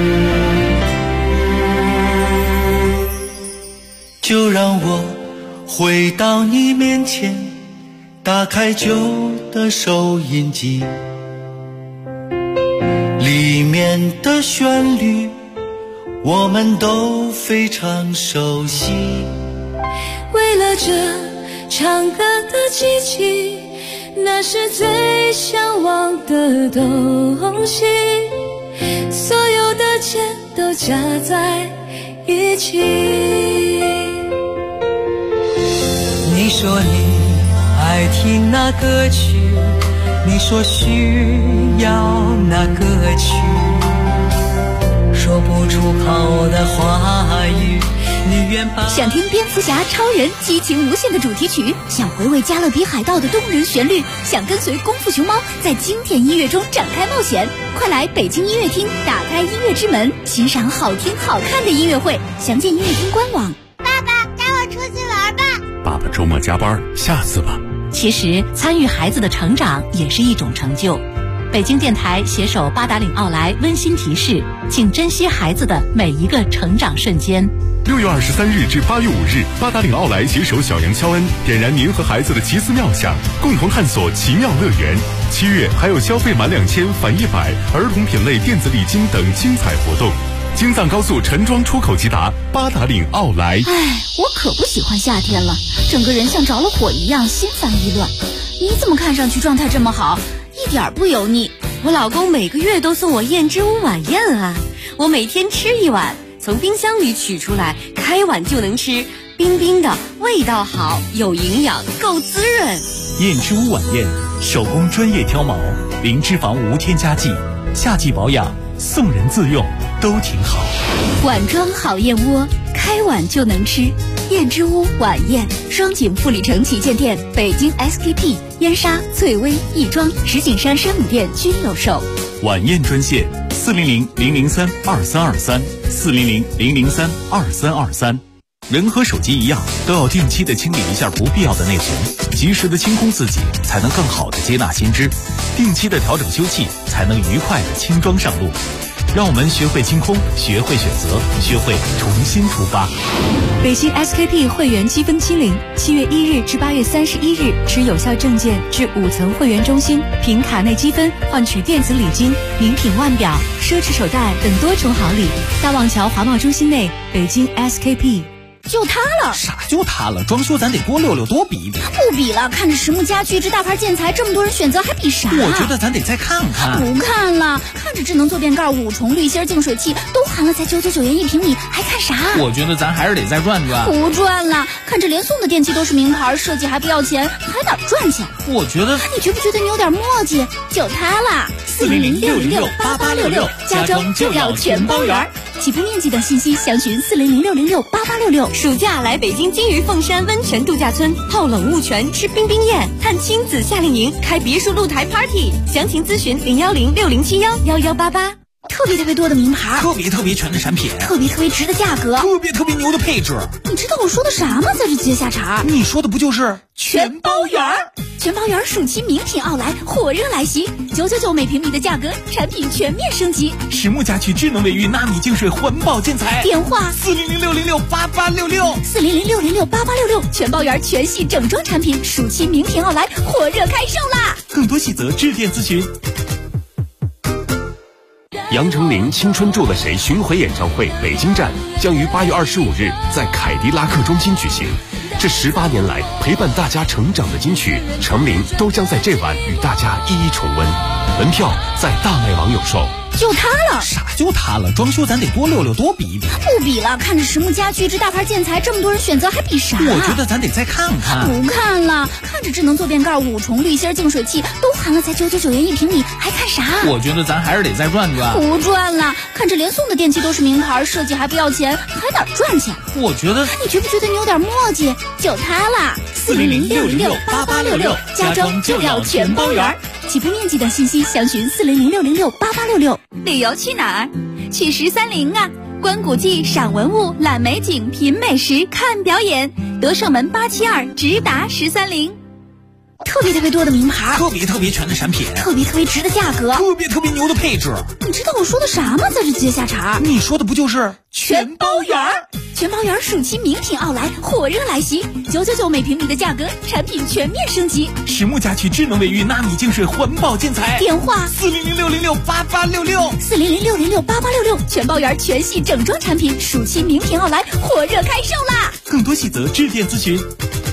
就让我回到你面前，打开旧的收音机，里面的旋律我们都非常熟悉。 为了这唱歌的机器，那是最向往的东西，所有的钱都加在一起。 你说你爱听那歌曲，你说需要那歌曲，说不出口的话语，你愿把。 想听蝙蝠侠、超人激情无限的主题曲，想回味加勒比海盗的动人旋律，想跟随功夫熊猫在经典音乐中展开冒险，快来北京音乐厅，打开音乐之门，欣赏好听好看的音乐会。详见音乐厅官网。 爸爸带我出去玩吧。 爸爸周末加班，下次吧。 其实参与孩子的成长也是一种成就。北京电台携手八达岭奥莱温馨提示，请珍惜孩子的每一个成长瞬间。 6月23日至8月5日，八达岭奥莱携手小杨肖恩，点燃您和孩子的奇思妙想，共同探索奇妙乐园。7月还有消费满2000返100，儿童品类电子礼金等精彩活动。京藏高速陈庄出口即达，八达岭奥莱。 我可不喜欢夏天了，整个人像着了火一样，心烦意乱。你怎么看上去状态这么好，一点不油腻？ 我老公每个月都送我燕之屋晚宴啊，我每天吃一碗，从冰箱里取出来，开碗就能吃，冰冰的，味道好，有营养，够滋润。 燕之屋晚宴，手工专业挑毛，零脂肪无添加剂，夏季保养，送人自用都挺好。 碗装好燕窝，开碗就能吃。燕之屋晚宴，双井富里城旗舰店、北京 SKP、燕莎、翠微、亦庄、石景山山姆店均有售。 晚宴专线400-003-2323，400-003-2323。人和手机一样，都要定期的清理一下不必要的内存，及时的清空自己，才能更好的接纳新知；定期的调整修葺，才能愉快的轻装上路。让我们学会清空，学会选择，学会重新出发。 北京 SKP 会员积分清零，7月1日至8月31日，持有效证件至5层会员中心，凭卡内积分换取电子礼金、名品腕表、奢侈手袋等多重好礼。大望桥华贸中心内，北京 SKP。 就它了。 啥就它了？装修咱得多溜溜，多比一比。 不比了，看着实木家居这大牌建材，这么多人选择，还比啥？ 我觉得咱得再看看。 不看了，看着智能坐便盖、5重滤芯净水器都含了才999元1平米，还看啥？ 我觉得咱还是得再转转。 不转了，看着连送的电器都是名牌，设计还不要钱，还哪赚钱？ 我觉得你觉不觉得你有点磨叽？就它了，400-606-8866，家装就要全包圆。起步面积等信息详询400-606-8866。 暑假来北京金鱼凤山温泉度假村泡冷雾泉，吃冰冰宴，看亲子夏令营，开别墅露台 party。详情咨询010-6071-1188。 特别多的名牌， 特别全的产品， 特别值的价格， 特别牛的配置。 你知道我说的啥吗？在这接下茬， 你说的不就是全包圆？全包圆暑期名品奥莱火热来袭，999每平米的价格，产品全面升级。 实木家居、智能卫浴、纳米净水、环保建材。 电话 400-606-8866，400-606-8866。 全包圆全系整装产品，暑期名品奥莱火热开售啦！ 更多细则致电咨询。 杨丞琳《青春住了谁》巡回演唱会北京站将于8月25日在凯迪拉克中心举行。这18年来陪伴大家成长的金曲，丞琳都将在这晚与大家一一重温。门票在大麦网有售。 就它了， 啥就它了？装修咱得多溜溜，多比一比。 不比了，看着实木家居这大牌建材，这么多人选择，还比啥？ 我觉得咱得再看看。 不看了，看着智能坐便盖、5重滤芯净水器都含了才999元1平米，还看啥？ 我觉得咱还是得再转转。 不转了，看着连送的电器都是名牌，设计还不要钱，还哪赚钱？ 我觉得你觉不觉得你有点磨叽？就它啦，400-606-8866，家装就要全包圆。起步面积等信息详询400-606-8866。旅游去哪儿？去1030啊！观古迹、赏文物、览美景、品美食、看表演。德胜门872直达1030。特别多的名牌， 特别全的产品， 特别值的价格， 特别牛的配置。 你知道我说的啥吗？在这接下茬， 你说的不就是全包圆？ 全包圆暑期名品奥莱火热来袭，999每平米的价格，产品全面升级。 实木家居智能卫浴纳米净水环保建材， 电话 4006068866，4006068866， 全包圆全系整装产品，暑期名品奥莱火热开售啦！ 更多细则致电咨询。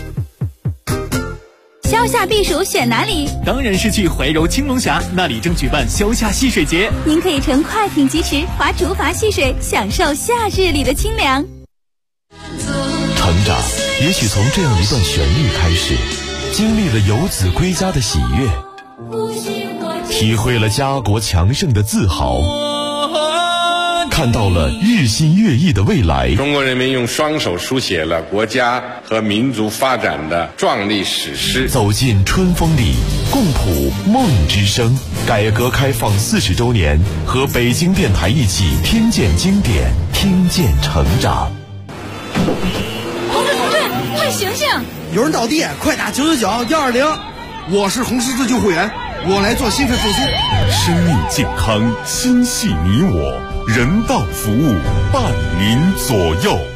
消夏避暑选哪里？ 当然是去怀柔青龙峡，那里正举办消夏戏水节。 您可以乘快艇疾驰，划竹筏戏水，享受夏日里的清凉。 成长也许从这样一段旋律开始，经历了游子归家的喜悦，体会了家国强盛的自豪，看到了日新月异的未来。 中国人民用双手书写了国家和民族发展的壮丽史诗。 走进春风里，共谱梦之声。改革开放40周年，和北京电台一起听见经典，听见成长。 同志，快醒醒！ 有人倒地，快打999-120。我是红十字救护员，我来做心肺复苏。 生命健康，心系你我，人道服务伴您左右。